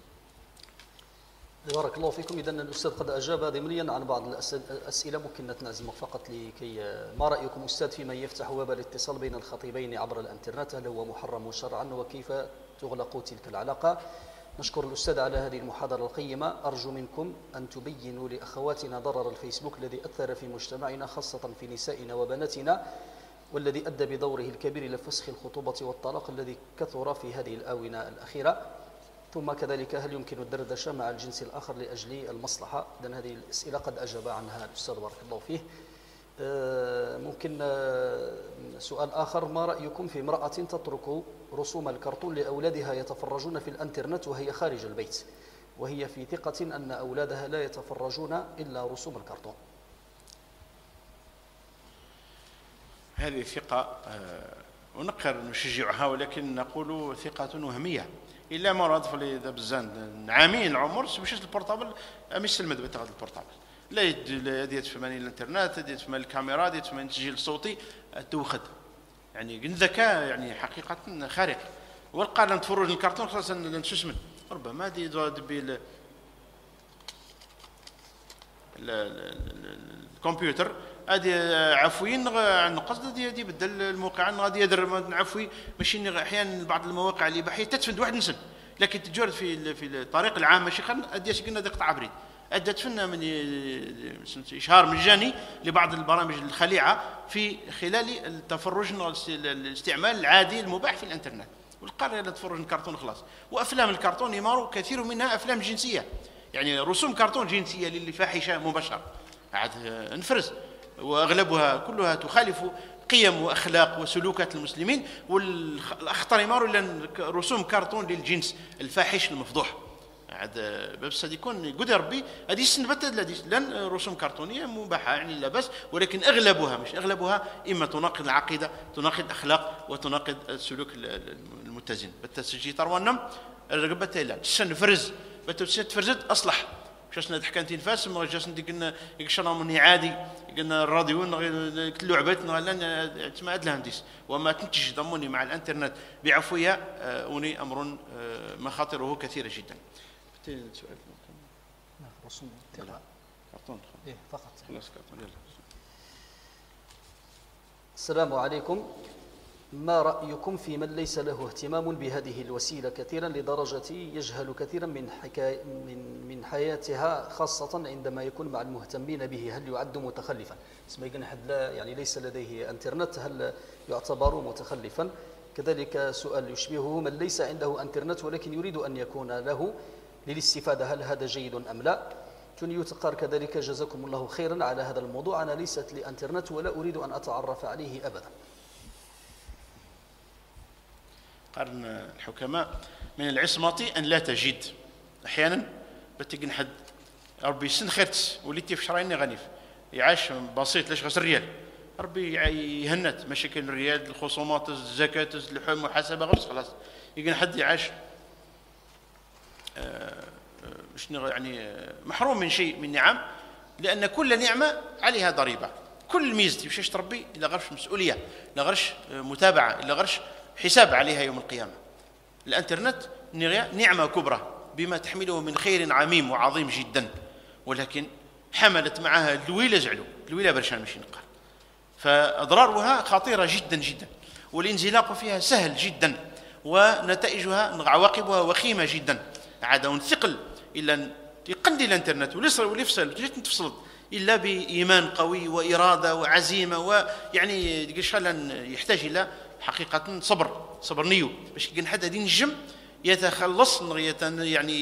بارك الله فيكم. إذن الأستاذ قد أجاب ضمنيا عن بعض الأسئلة، ممكن نتنازل فقط لكي ما رأيكم أستاذ فيما يفتح باب الاتصال بين الخطيبين عبر الانترنت، هل هو محرم شرعا وكيف تغلق تلك العلاقة؟ نشكر الأستاذ على هذه المحاضرة القيمة. أرجو منكم أن تبينوا لأخواتنا ضرر الفيسبوك الذي أثر في مجتمعنا خاصة في نسائنا وبناتنا، والذي أدى بدوره الكبير إلى فسخ الخطوبة والطلاق الذي كثر في هذه الآونة الأخيرة. ثم كذلك هل يمكن الدردشة مع الجنس الآخر لأجل المصلحة؟ إذن هذه الأسئلة قد أجاب عنها الأستاذ بارك الله فيه. ممكن سؤال آخر: ما رأيكم في امرأة تترك رسوم الكرتون لأولادها يتفرجون في الانترنت وهي خارج البيت، وهي في ثقة أن أولادها لا يتفرجون إلا رسوم الكرتون؟ هذه ثقة ونقدر نشجعها، ولكن نقول ثقة وهمية. إلا مرض فلي بزان عامين العمر باش البورتابل أمي سلمت بتاخذ البورتابل لا يديت في ماني الانترنت، يديت في ماني الكاميرا، يديت في ماني التسجيل الصوتي توخد. يعني ذكاء يعني حقيقة خارق. والقارن نتفرج الكرتون خلاص نشسمن ربما دي بال الكمبيوتر هادي عفويين نقصد دي دي بدل الموقع غادي يدير عفوي ماشي احيانا بعض المواقع الاباحيه تدفن واحد نسن، لكن تجرد في في الطريق العام ماشي خلينا اديش قلنا دي قطع بريد ادت فينا من اشهار مجاني لبعض البرامج الخليعه في خلال التفرج الاستعمال العادي المباح في الانترنت. والقارئ تفرج الكرتون خلاص. وافلام الكرتون يمارو كثير منها افلام جنسيه، يعني رسوم كرتون جنسيه للي فاحشه مباشره عاد نفرز، واغلبها كلها تخالف قيم واخلاق وسلوكات المسلمين. والاخطر يمارو لان رسوم كرتون للجنس الفاحش المفضوح عاد بس هذه يكون قد ربي هذه سنبت لان رسوم كرتونيه مباحه يعني لا باس، ولكن اغلبها مش اغلبها اما تناقض العقيده، تناقض الاخلاق، وتناقض السلوك المتزن. بتسجي تروانم الرغبه لا سن فرز بتسجي تفرزت اصلح باش نضحك انت نفاس ما جاش نديك قلنا يكشرا مني عادي قلنا الراديو اللعبات لا تسمع الهندس وما تنتج ضمني مع الانترنت بعفويه اوني امر مخاطره كثيره جدا. سؤال رسوم كرتون ايه فقط خلاص كرتون يلا. السلام عليكم، ما رأيكم في من ليس له اهتمام بهذه الوسيلة كثيرا لدرجة يجهل كثيرا من حكاية من من حياتها، خاصة عندما يكون مع المهتمين به؟ هل يعد متخلفا؟ اسمه يقول حد لا يعني ليس لديه انترنت هل يعتبر متخلفا؟ كذلك سؤال يشبهه: من ليس عنده انترنت ولكن يريد أن يكون له للاستفادة هل هذا جيد أم لا؟ تونيو تقار كذلك: جزاكم الله خيرا على هذا الموضوع، أنا ليست لي انترنت ولا أريد أن أتعرف عليه أبدا. قرن الحكماء من العصمة أن لا تجد. أحيانا بتجن حد ربي سن خيرت وليتي في شرايني غنيف يعيش بسيط ليش خسر ريال ربي يهنت مشاكل الريال الخصومات الزكاة اللحوم المحاسبة غرس خلاص يجن حد يعيش شنو يعني محروم من شيء من نعم، لأن كل نعمة عليها ضريبة. كل ميزتي وشاش تربي إلا غرش مسؤولية، إلا غرش متابعة، إلا غرش حساب عليها يوم القيامة. الانترنت نعمة كبرى بما تحمله من خير عميم وعظيم جدا، ولكن حملت معها الدويلة زعلوا الدويلة برشان مش نقال، فأضرارها خطيرة جدا جدا، والانزلاق فيها سهل جدا، ونتائجها عواقبها وخيمة جدا. عاد ونثقل إلا يقندي الانترنت وليصل وليفصل جيت تفصل إلا بإيمان قوي وإرادة وعزيمة، ويعني يحتاج إلى حقيقة صبر صبر نيو باش كي حد هذه نجم يتخلص يعني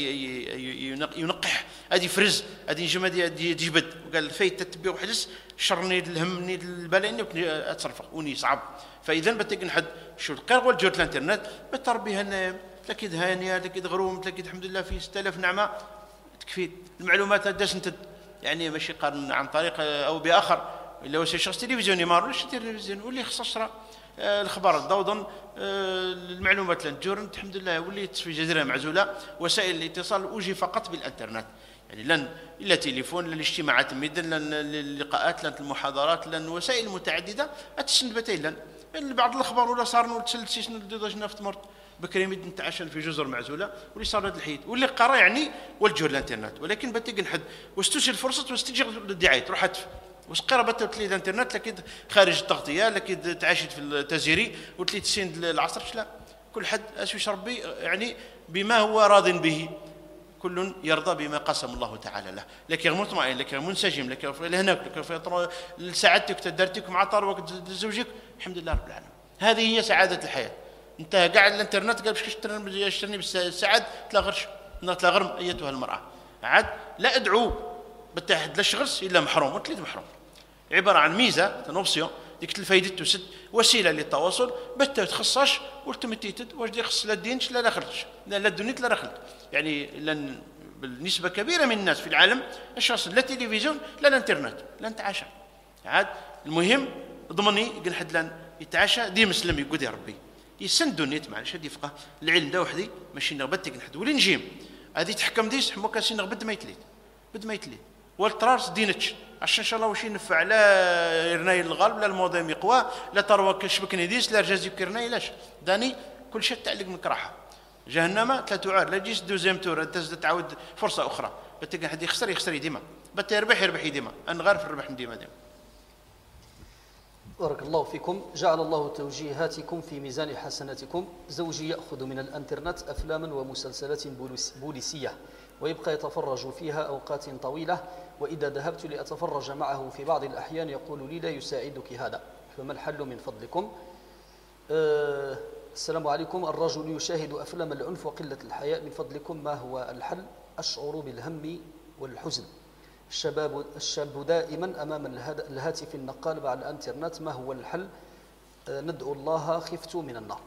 ينقح هذه فرز هذه نجم هذه يجبد وقال فايت تتبع وحدث شرني الهم ني البلاء اتصرف وني صعب. فاذا بتلقى حد شو القرغ والجود الانترنت بتربيها هنا تلاقيد هانيه تلاقيد غروم تلاقيد الحمد لله في ستة آلاف نعمه تكفي المعلومات هداش انت يعني ماشي قارن عن طريق او باخر الا واش شخص تلفزيون يمار واش تلفزيون واللي خص الخبر الضوضن المعلومات لنجور الحمد لله وليت في جزيره معزوله. وسائل الاتصال اوجي فقط بالانترنت، يعني لن الا تليفون لن الاجتماعات ميدا لن اللقاءات لن المحاضرات لن وسائل متعدده اتسند بتيلا بعض الاخبار ولا صار نور تسلسيش ندوجنا في تمرت بكري ميد نتعشى في جزر معزوله واللي صار هذا الحيد واللي قرا يعني والجور الانترنت. ولكن بتلقى حد واستوشي الفرصه واستجي للدعايه تروح هتف واش قربت تلي الانترنت لكن خارج التغطيه لكن تعاشت في التزيري وتلي تسين العصر لا كل حد اسوي ربي يعني بما هو راض به، كل يرضى بما قسم الله تعالى له، لكن مطمئن لكن منسجم لكن لهناك لكن في سعادتك تدارتك مع طار وقت زوجك الحمد لله رب العالمين. هذه هي سعاده الحياه. انت قاعد الانترنت قال باش تشتري اشترني بالسعاد تلاغرش تلاغرم ايتها المراه. عاد لا ادعو بتاحد لا شغل الا محروم وتليد محروم عباره عن ميزه اوبسيون ديك الفايده تسد وسيله للتواصل باش تخصص والتمتيتد واش دي خص لا دينش لا لا خرجش لا لا دنيت لا خلت يعني لن بالنسبه كبيره من الناس في العالم الشخص لا تلفزيون لا الانترنت لا نتعاشى عاد المهم ضمني قال حد لان يتعاشى دي مسلم يقول يا ربي يسندو النيت معليش هادي يفقه العلم دا وحدي ماشي نغبتك نحد ولي نجيم هذه تحكم ديس حمو كاسي نغبد ما يتليد بد ما يتليد والترارس دينتش عشان ان شاء الله واش ينفع لا يرناي الغالب لا الموديم يقوى لا تروى كشبكني ديس لا رجاز يبكرناي لاش داني كل شيء تعلق من كراحه جهنم ثلاث عار لا جيس دوزيام تور تزد تعاود فرصه اخرى بتلقى حد يخسر يخسر ديما بت يربح يربح ديما انا غير في الربح ديما ديما. بارك الله فيكم. جعل الله توجيهاتكم في ميزان حسناتكم. زوجي يأخذ من الانترنت أفلاما ومسلسلات بوليسية ويبقى يتفرج فيها أوقات طويلة، وإذا ذهبت لأتفرج معه في بعض الأحيان يقول لي لا يساعدك هذا، فما الحل من فضلكم؟ أه السلام عليكم. الرجل يشاهد أفلام العنف وقلة الحياء، من فضلكم ما هو الحل؟ أشعر بالهم والحزن. الشباب الشاب دائما أمام الهاتف النقال على الانترنت، ما هو الحل؟ ندعو الله خفت من النار.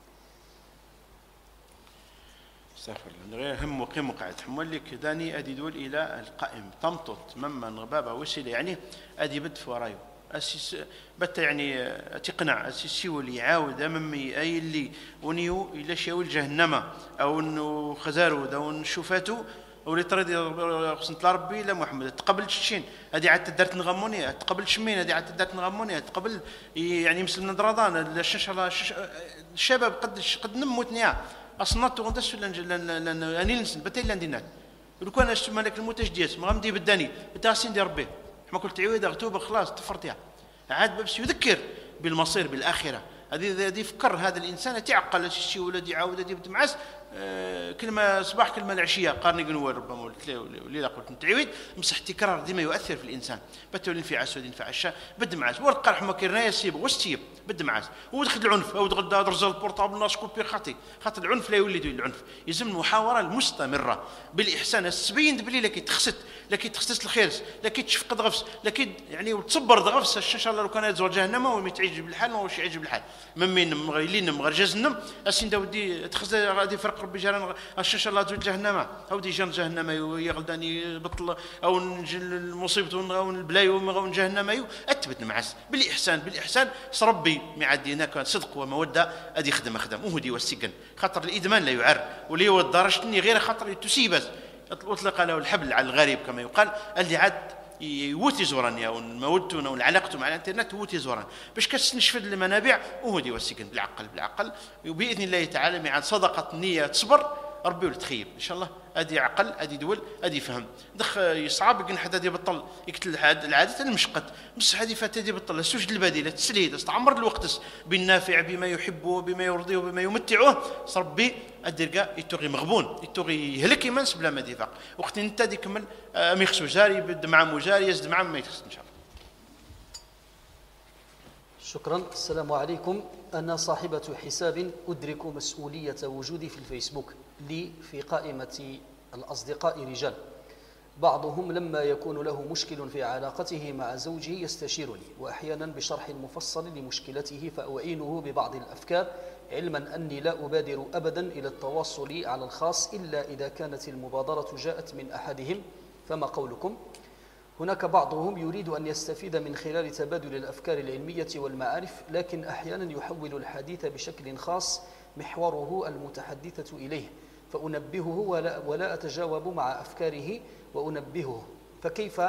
استغفر الله. غير هم وقيم وقعد حمولك داني ادي دول الى القائم تمطط مما غبابه وسيله يعني ادي بد فورايو اسيس بت يعني تقنع اسيسي واللي يعاود امامي اي اللي ونيو الى شاول جهنم او انه خزارو او نشوفاتو ولي تريد خصنت ربي لا محمد تقبل شين هذه عاد درت نغموني تقبل شمين هذه عاد درت نغموني تقبل يعني مسلم نضرضان الشاشه الشباب قد قد نموت نيا اصلا تغندس لان اني نسن بتي لا ندير لو كان اش مالك المتجديات ما غندي بداني بتاسين ديال ربي ما قلت عويده غتوبه خلاص تفرتيها عاد بس يذكر بالمصير بالاخره. هذه هذه فكر هذا الانسان تعقل شي ولد يعاود هذه بتمعس أه كلمه صباح كلمه العشيه قارني قنوه ربما ولي لا قلت نتعويد مسح التكرار ديما يؤثر في الانسان بتولي في عسود في عشاء بد معاس والقرح ما كيرنا يسيب والسيب بد معاس ودخل العنف او دخل درز البورطابل ناس كوبي خاطي خاطر العنف لا يولد العنف يلزم المحاوره المستمره بالاحسان السبين بلي لكي تخست لكي تخصص الخير لكي تشفق غفس لكي يعني وتصبر غفس ان شاء الله لو كان يزور جهنم وما يتعجب بالحال واش يعجب الحال من مين مغيلين مغرجزنم اسين داودي تخص غادي فرق ربي جارنا ان شاء الله زوج جهنم او دي جان جهنم يغلداني بطل او المصيبه او البلاي او جهنم اتبت معس بالاحسان بالاحسان ربي معدينا كان صدق وموده ادي خدمه خدم وهدي والسجن خاطر الادمان لا يعر ولي هو درجتني غير خاطر تسيبس اطلق له الحبل على الغريب كما يقال اللي عاد يوتي زورانيا ومودتنا والعلاقه مع الانترنت ووتي زوران باش كتنشفد المنابع وهدي والسجن بالعقل بالعقل وباذن الله تعالى مع صدقه النيه تصبر ربي ولا تخيب ان شاء الله. ادي عقل ادي دول ادي فهم دخ يصعب يقول حتى هذه بطل يقتل العاده المشقت بس هذه فات هذه بطل السوج البديله تسليد استعمر الوقت بالنافع بما يحبه وبما يرضيه وبما يمتعه ربي الدرقه يتوغي مغبون يتوغي يهلك يمنس بلا ما دفاق وقت انت يكمل ميخسو جاري بد مع مجاري يزد مع ما يخص ان شاء الله. شكرا. السلام عليكم. أنا صاحبة حساب أدرك مسؤولية وجودي في الفيسبوك لي في قائمة الأصدقاء رجال، بعضهم لما يكون له مشكل في علاقته مع زوجه يستشيرني وأحيانا بشرح مفصل لمشكلته فأعينه ببعض الأفكار، علما أني لا أبادر أبدا إلى التواصل على الخاص إلا إذا كانت المبادرة جاءت من أحدهم، فما قولكم؟ هناك بعضهم يريد أن يستفيد من خلال تبادل الأفكار العلمية والمعارف، لكن أحيانا يحول الحديث بشكل خاص محوره المتحدثة إليه، فأنبهه ولا, ولا أتجاوب مع أفكاره وأنبهه فكيف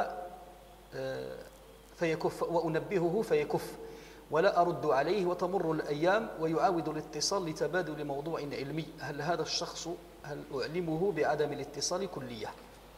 فيكف وأنبهه فيكف ولا أرد عليه، وتمر الأيام ويعاود الاتصال لتبادل موضوع علمي. هل هذا الشخص هل أعلمه بعدم الاتصال كلية؟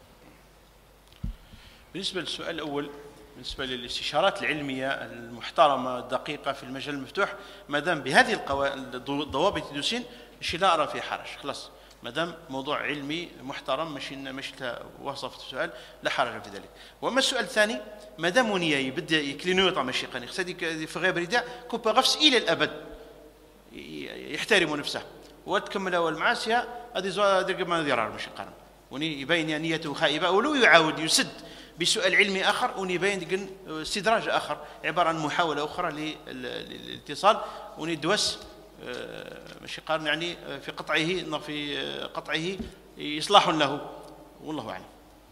بالنسبة للسؤال الأول بالنسبة للاستشارات العلمية المحترمة الدقيقة في المجال المفتوح ما دام بهذه الضوابط يدوسين شي لا أرى في حرج خلاص ما دام موضوع علمي محترم ماشي ماشي وصفت السؤال لا حرج في ذلك. وأما السؤال الثاني ما دام ونيا يبدا يكلينو يطعم ماشي قاني خصدي في غير بريدة كوبا غفس إلى الأبد يحترم نفسه وتكمل أول معاسية هذه زوا درق ما ذرار ماشي قانون وني يبين نيته خائبة ولو يعاود يسد بسؤال علمي اخر ونبين استدراج اخر عباره عن محاوله اخرى للاتصال وندوس ماشي قارن يعني في قطعه في قطعه اصلاح له والله اعلم.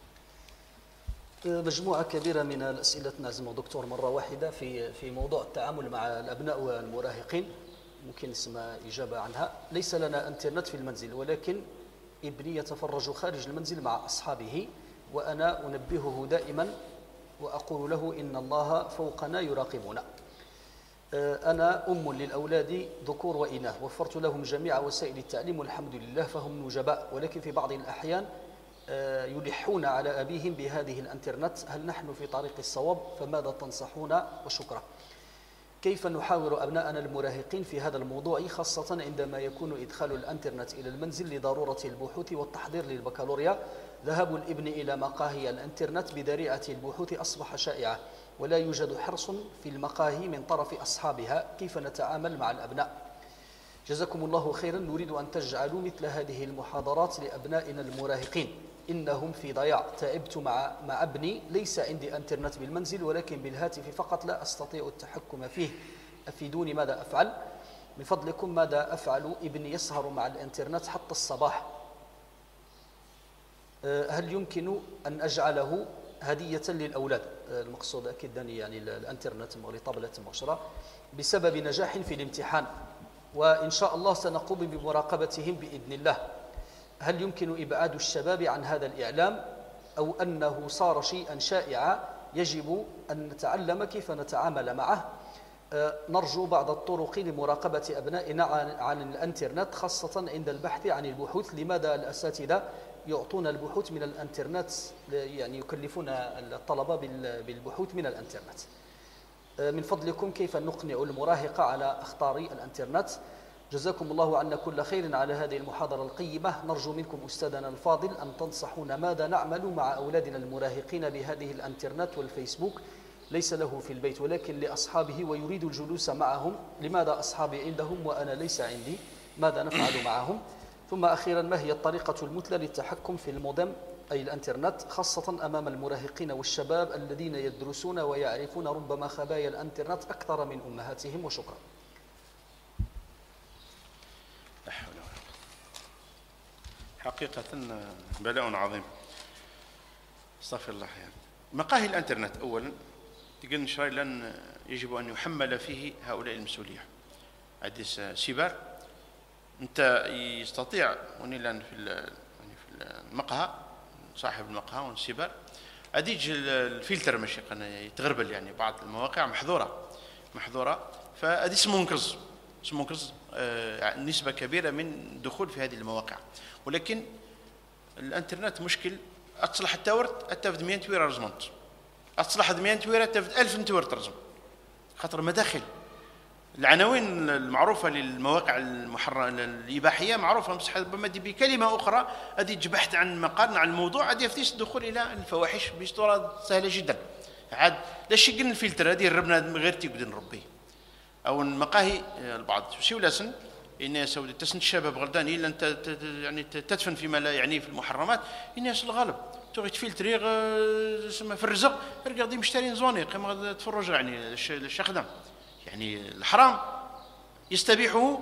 مجموعة كبيرة من الأسئلة تنعزم دكتور مرة واحدة في في موضوع التعامل مع الأبناء والمراهقين، ممكن نسمع إجابة عنها. ليس لنا انترنت في المنزل ولكن ابني يتفرج خارج المنزل مع أصحابه، وأنا أنبهه دائما وأقول له إن الله فوقنا يراقبنا. أنا أم للأولاد ذكور وإناث، وفرت لهم جميع وسائل التعليم والحمد لله فهم نجباء، ولكن في بعض الأحيان يلحون على أبيهم بهذه الانترنت. هل نحن في طريق الصواب؟ فماذا تنصحون؟ وشكرا. كيف نحاور أبناءنا المراهقين في هذا الموضوع، خاصة عندما يكون إدخال الانترنت إلى المنزل لضرورة البحوث والتحضير للبكالوريا؟ ذهاب الابن إلى مقاهي الانترنت بذريعة البحوث أصبح شائعة، ولا يوجد حرص في المقاهي من طرف أصحابها. كيف نتعامل مع الأبناء؟ جزاكم الله خيرا. نريد أن تجعلوا مثل هذه المحاضرات لأبنائنا المراهقين، إنهم في ضياع. تعبت مع مع ابني، ليس عندي انترنت بالمنزل ولكن بالهاتف فقط، لا أستطيع التحكم فيه، أفيدوني ماذا أفعل؟ من فضلكم ماذا أفعل؟ ابني يسهر مع الانترنت حتى الصباح، هل يمكن أن أجعله هدية للأولاد؟ المقصود أكيد يعني الانترنت مغلي طبلة مغشرة بسبب نجاح في الامتحان، وإن شاء الله سنقوم بمراقبتهم بإذن الله. هل يمكن إبعاد الشباب عن هذا الإعلام، أو أنه صار شيئا شائعا يجب أن نتعلم كيف نتعامل معه؟ أه نرجو بعض الطرق لمراقبة أبنائنا عن, عن الانترنت، خاصة عند البحث عن البحوث. لماذا الأساتذة يعطون البحوث من الانترنت، يعني يكلفون الطلبة بالبحوث من الانترنت؟ أه من فضلكم كيف نقنع المراهق على اختار الانترنت؟ جزاكم الله عنا كل خير على هذه المحاضرة القيمة. نرجو منكم أستاذنا الفاضل أن تنصحون ماذا نعمل مع أولادنا المراهقين بهذه الانترنت والفيسبوك. ليس له في البيت ولكن لأصحابه ويريد الجلوس معهم. لماذا أصحابي عندهم وأنا ليس عندي؟ ماذا نفعل معهم؟ ثم أخيرا، ما هي الطريقة المثلى للتحكم في المودم أي الانترنت، خاصة أمام المراهقين والشباب الذين يدرسون ويعرفون ربما خبايا الانترنت أكثر من أمهاتهم؟ وشكرا. حقيقة بلاء عظيم، استغفر الله. يعني مقاهي الانترنت اولا تقول نشري لن يجب ان يحمل فيه هؤلاء المسؤوليه. حديث سيبر انت يستطيع وني لان في في المقهى صاحب المقهى والسيبر اديج الفلتر ماشي يتغربل، يعني بعض المواقع محظوره محظوره فادي اسمه منكرز اسمه منكرز آه نسبه كبيره من الدخول في هذه المواقع. ولكن الانترنت مشكل اتصلح التورت اتفد مية تويره رزمنت اتصلح مية تويره اتفد ألف تويره ترزم، خاطر مداخل العناوين المعروفه للمواقع المحرمه الاباحيه معروفه، بصح ربما بكلمه اخرى هذه جبحت عن مقال عن الموضوع هذه يفتيش الدخول الى الفواحش بصوره سهله جدا. عاد لا شي قلنا الفلتر هذه ربنا غير تيقدر نربيه او المقاهي البعض شي ولا سن إن سودي تسن الشباب غلطاني الا انت يعني تدفن فيما لا يعني في المحرمات. الناس الغالب تغي تفلتري سما في الرزق رقاضي مشترين زوني قيمه تفرج يعني اش خدم، يعني الحرام يستبيحه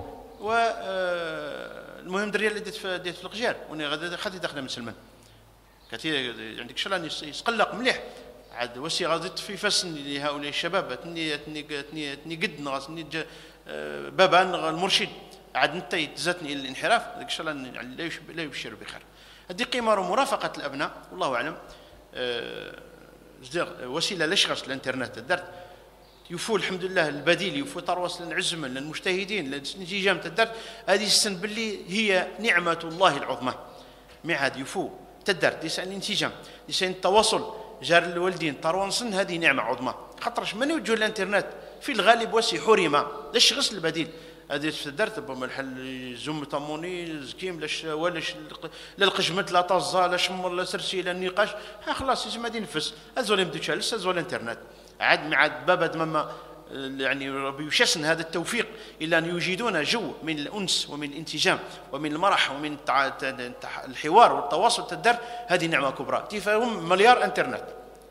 والمهم الريال اللي ديت في القجار وني غادي خدي داخله من سلمان كثير عندك شلان يسقلق مليح عاد وسي غادي في فسن لهؤلاء الشباب تني تني تني تني قد نغسني بابان المرشد عاد انت يتزاتني الى الانحراف داك الشيء لا يبشر بخير. هذه قيمه مرافقه الابناء والله اعلم. أه وسيله لشغس الانترنت درت يفو الحمد لله البديل يفو تروس للعزم للمجتهدين للنتيجه تدرت هذه السن باللي هي نعمه الله العظمى. معاد يفو تدرت لسان الانسجام لسان التواصل جار الوالدين تروانسن هذه نعمه عظمى. خاطرش من يوجه الانترنت في الغالب وسي حرمه لاش غسل البديل هذه تدرت ربما الحل زوم طموني زكيم لاش ولاش لا القجمت لا طازه لا شمر لا سرسي لا النقاش ها خلاص يجي ما ينفس ازول يبدو تشالس ازول الانترنت عاد مع بابد مما يعني ربي يشسن هذا التوفيق الى ان يوجدون جو من الانس ومن الانسجام ومن المرح ومن الحوار والتواصل تدر هذه نعمه كبرى. تفهم مليار انترنت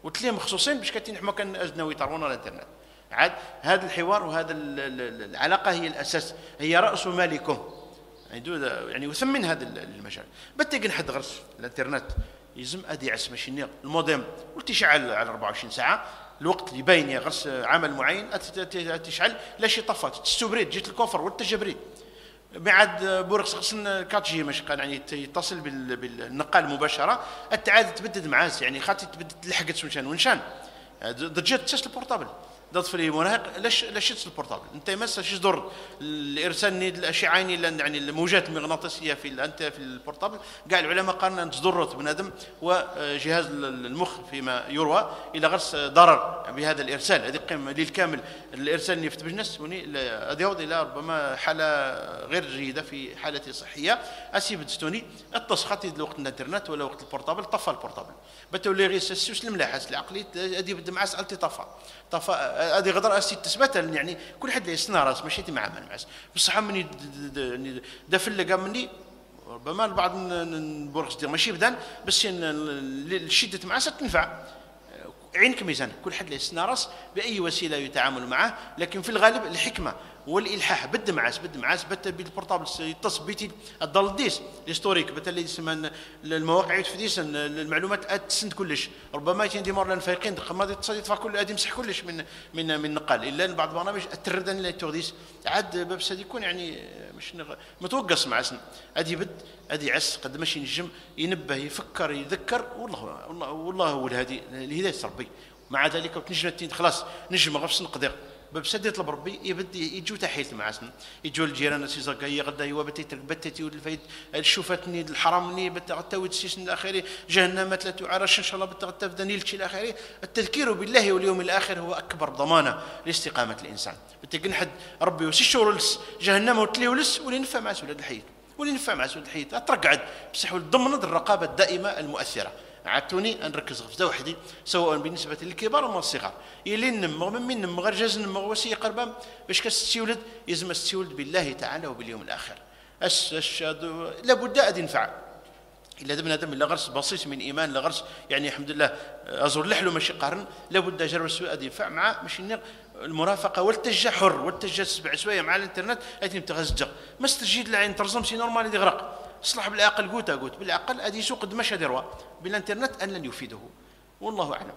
وتليه مخصوصين باش كاتين حما كان أجدنا يطرون على الانترنت. عاد هذا الحوار وهذا العلاقه هي الاساس، هي راس مالكم يعني وثمن هذا المجال. بتقن حد غرس الانترنت يلزم ادي عس ماشي الموديم وتشعل على أربعة وعشرين ساعه، الوقت اللي باين يا غرس عمل معين تشعل لا شي طفات تستبريد جيت الكفر والتجبريد بعد بوركس خصنا كات جي مش كان يعني يتصل بالنقال مباشره التعاد تبدد معاه يعني خاطي تبدد لحقت ونشان ونشان ضجت تسال البورتابل ضد في المراهق لاش لاش شت البورتابل انت مس اش يدور الارسال الاشعه يعني الموجات المغناطيسيه في انت في البورتابل كاع العلماء قالنا تضرت بنادم وجهاز المخ فيما يروى الى غرس ضرر بهذا الارسال. هذه قيمه للكامل الارسال اللي في بجنس هذا يعود الى ربما حاله غير جيده في حالته الصحيه اسيب تستوني التصخات الوقت الانترنت ولا وقت البورتابل طفى البورتابل بتولي غير سوس الملاحس العقلي هذه بد معس التي طفى طفى هذه غدر اسي تثبت يعني كل حد يسنا راس ماشي تي مع معس بصح مني دفل لقى مني ربما البعض نبورخ دير ماشي بدان بس الشده معس تنفع عينك ميزان كل حد يسنا راس باي وسيله يتعامل معه، لكن في الغالب الحكمه والالحاح بد معاس بد معاس بت بالبورتابل يتصل بيتي الضل ديس الهستوريك بت اللي يسمى المواقع يتفديس المعلومات تسند كلش ربما يتين ديمور لان فايقين ما يدفع كل ادي يمسح كلش من من من نقال الا بعض البرامج التردن اللي تغديس عاد بس هذه يكون يعني مش متوقص مع سن ادي بد ادي عس قد ماشي ينجم ينبه يفكر يذكر والله والله والله هو الهادي الهدايه ربي. مع ذلك وتنجم خلاص نجم غفص نقدر ببسد يطلب ربي يبدي يجوا تحيل معسن يجوا الجيران سي زكايا غدا هو بتي بتتي والفايد شوفتني الحرمني بتغتوي تسيس الاخري جهنم ثلاث عرش ان شاء الله بتغتف دنيل شي الاخري. التذكير بالله واليوم الاخر هو اكبر ضمانه لاستقامه الانسان. بتقن حد ربي وسي شهور جهنم وتلي ولس ولي نفع مع سولاد الحيط ولي نفع مع سولاد الحيط ترقعد بصح ضمن الرقابه الدائمه المؤثره. عاتوني نركز في وحدي سواء بالنسبه للكبار او الصغار يلي نمو من من نمو غير جاز نمو وسي قربان باش كتستولد يلزم تستولد بالله تعالى وباليوم الاخر. اش اش لابد ان ينفع الا بنادم الا غرس بسيط من ايمان لا غرس يعني الحمد لله ازور لحلو ماشي قارن لابد جرب السوء ينفع مع ماشي المرافقه والتجه حر والتجه سبع سوايع مع الانترنت ايتم تغزج ما استجيد العين ترزم سي نورمال يغرق صلح بالعقل قوت قوت بالعقل ادي سوق قد مشى دروا بالانترنت ان لن يفيده والله اعلم.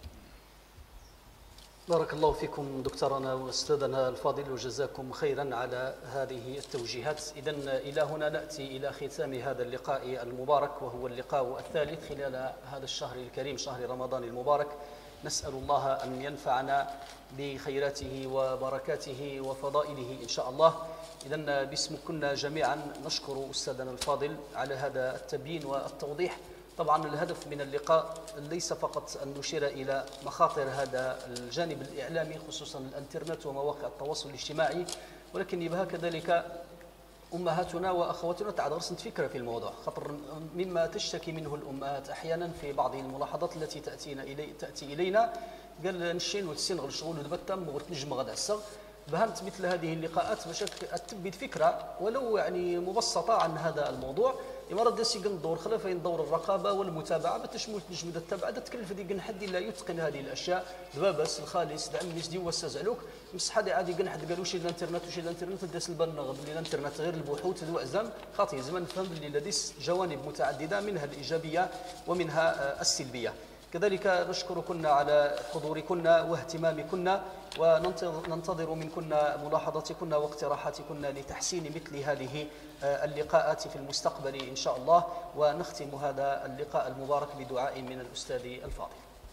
بارك الله فيكم دكتورنا واستاذنا الفاضل وجزاكم خيرا على هذه التوجيهات. اذا الى هنا ناتي الى ختام هذا اللقاء المبارك وهو اللقاء الثالث خلال هذا الشهر الكريم شهر رمضان المبارك. نسأل الله أن ينفعنا بخيراته وبركاته وفضائله إن شاء الله. إذن باسمكم جميعا نشكر أستاذنا الفاضل على هذا التبيين والتوضيح. طبعا الهدف من اللقاء ليس فقط أن نشير إلى مخاطر هذا الجانب الإعلامي خصوصا الانترنت ومواقع التواصل الاجتماعي، ولكن يبقى كذلك أمهاتنا وأخواتنا تعرض فكرة في الموضوع، خاطر مما تشتكي منه الأمهات أحيانا في بعض الملاحظات التي تأتينا إلي تأتي إلينا قال نشين وتسين غير شغل ودبتم وتنجم غدا السر بهمت مثل هذه اللقاءات باش تثبت فكرة ولو يعني مبسطة عن هذا الموضوع. إمارة داسي قندور خلافين دور الرقابة والمتابعة بتشمل نجم التبع تكلف دي قن حد لا يتقن هذه الأشياء دبابس الخالص دعم نسدي وسازعلوك مسح هذا عادي قن حد قالوا شي الانترنت وشي الانترنت داس البرنامج بلي الانترنت غير البحوث ذو أزام خاطي زمان نفهم بلي لديس جوانب متعددة منها الإيجابية ومنها السلبية. كذلك نشكركن على حضوركن واهتمامكن وننتظر منكن ملاحظاتكن واقتراحاتكن لتحسين مثل هذه اللقاءات في المستقبل إن شاء الله. ونختم هذا اللقاء المبارك بدعاء من الأستاذ الفاضل.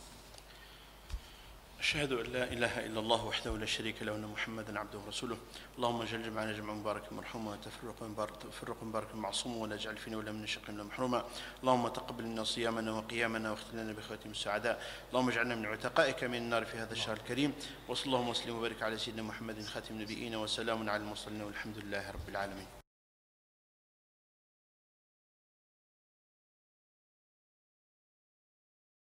أشهد أن لا إله إلا الله وحده لا شريك له وأن محمدا عبده ورسوله. اللهم اجعل جمعنا جمعا مباركا مرحوما وتفرقا مباركا معصوما ولا اجعل فينا ولا من شقي ولا محروما. اللهم تقبل منا صيامنا وقيامنا واختم لنا بخواتم السعداء. اللهم اجعلنا من عتقائك من النار في هذا الشهر الكريم. وصلى اللهم وسلم وبارك على سيدنا محمد خاتم النبيين وسلام على المرسلين والحمد لله رب العالمين.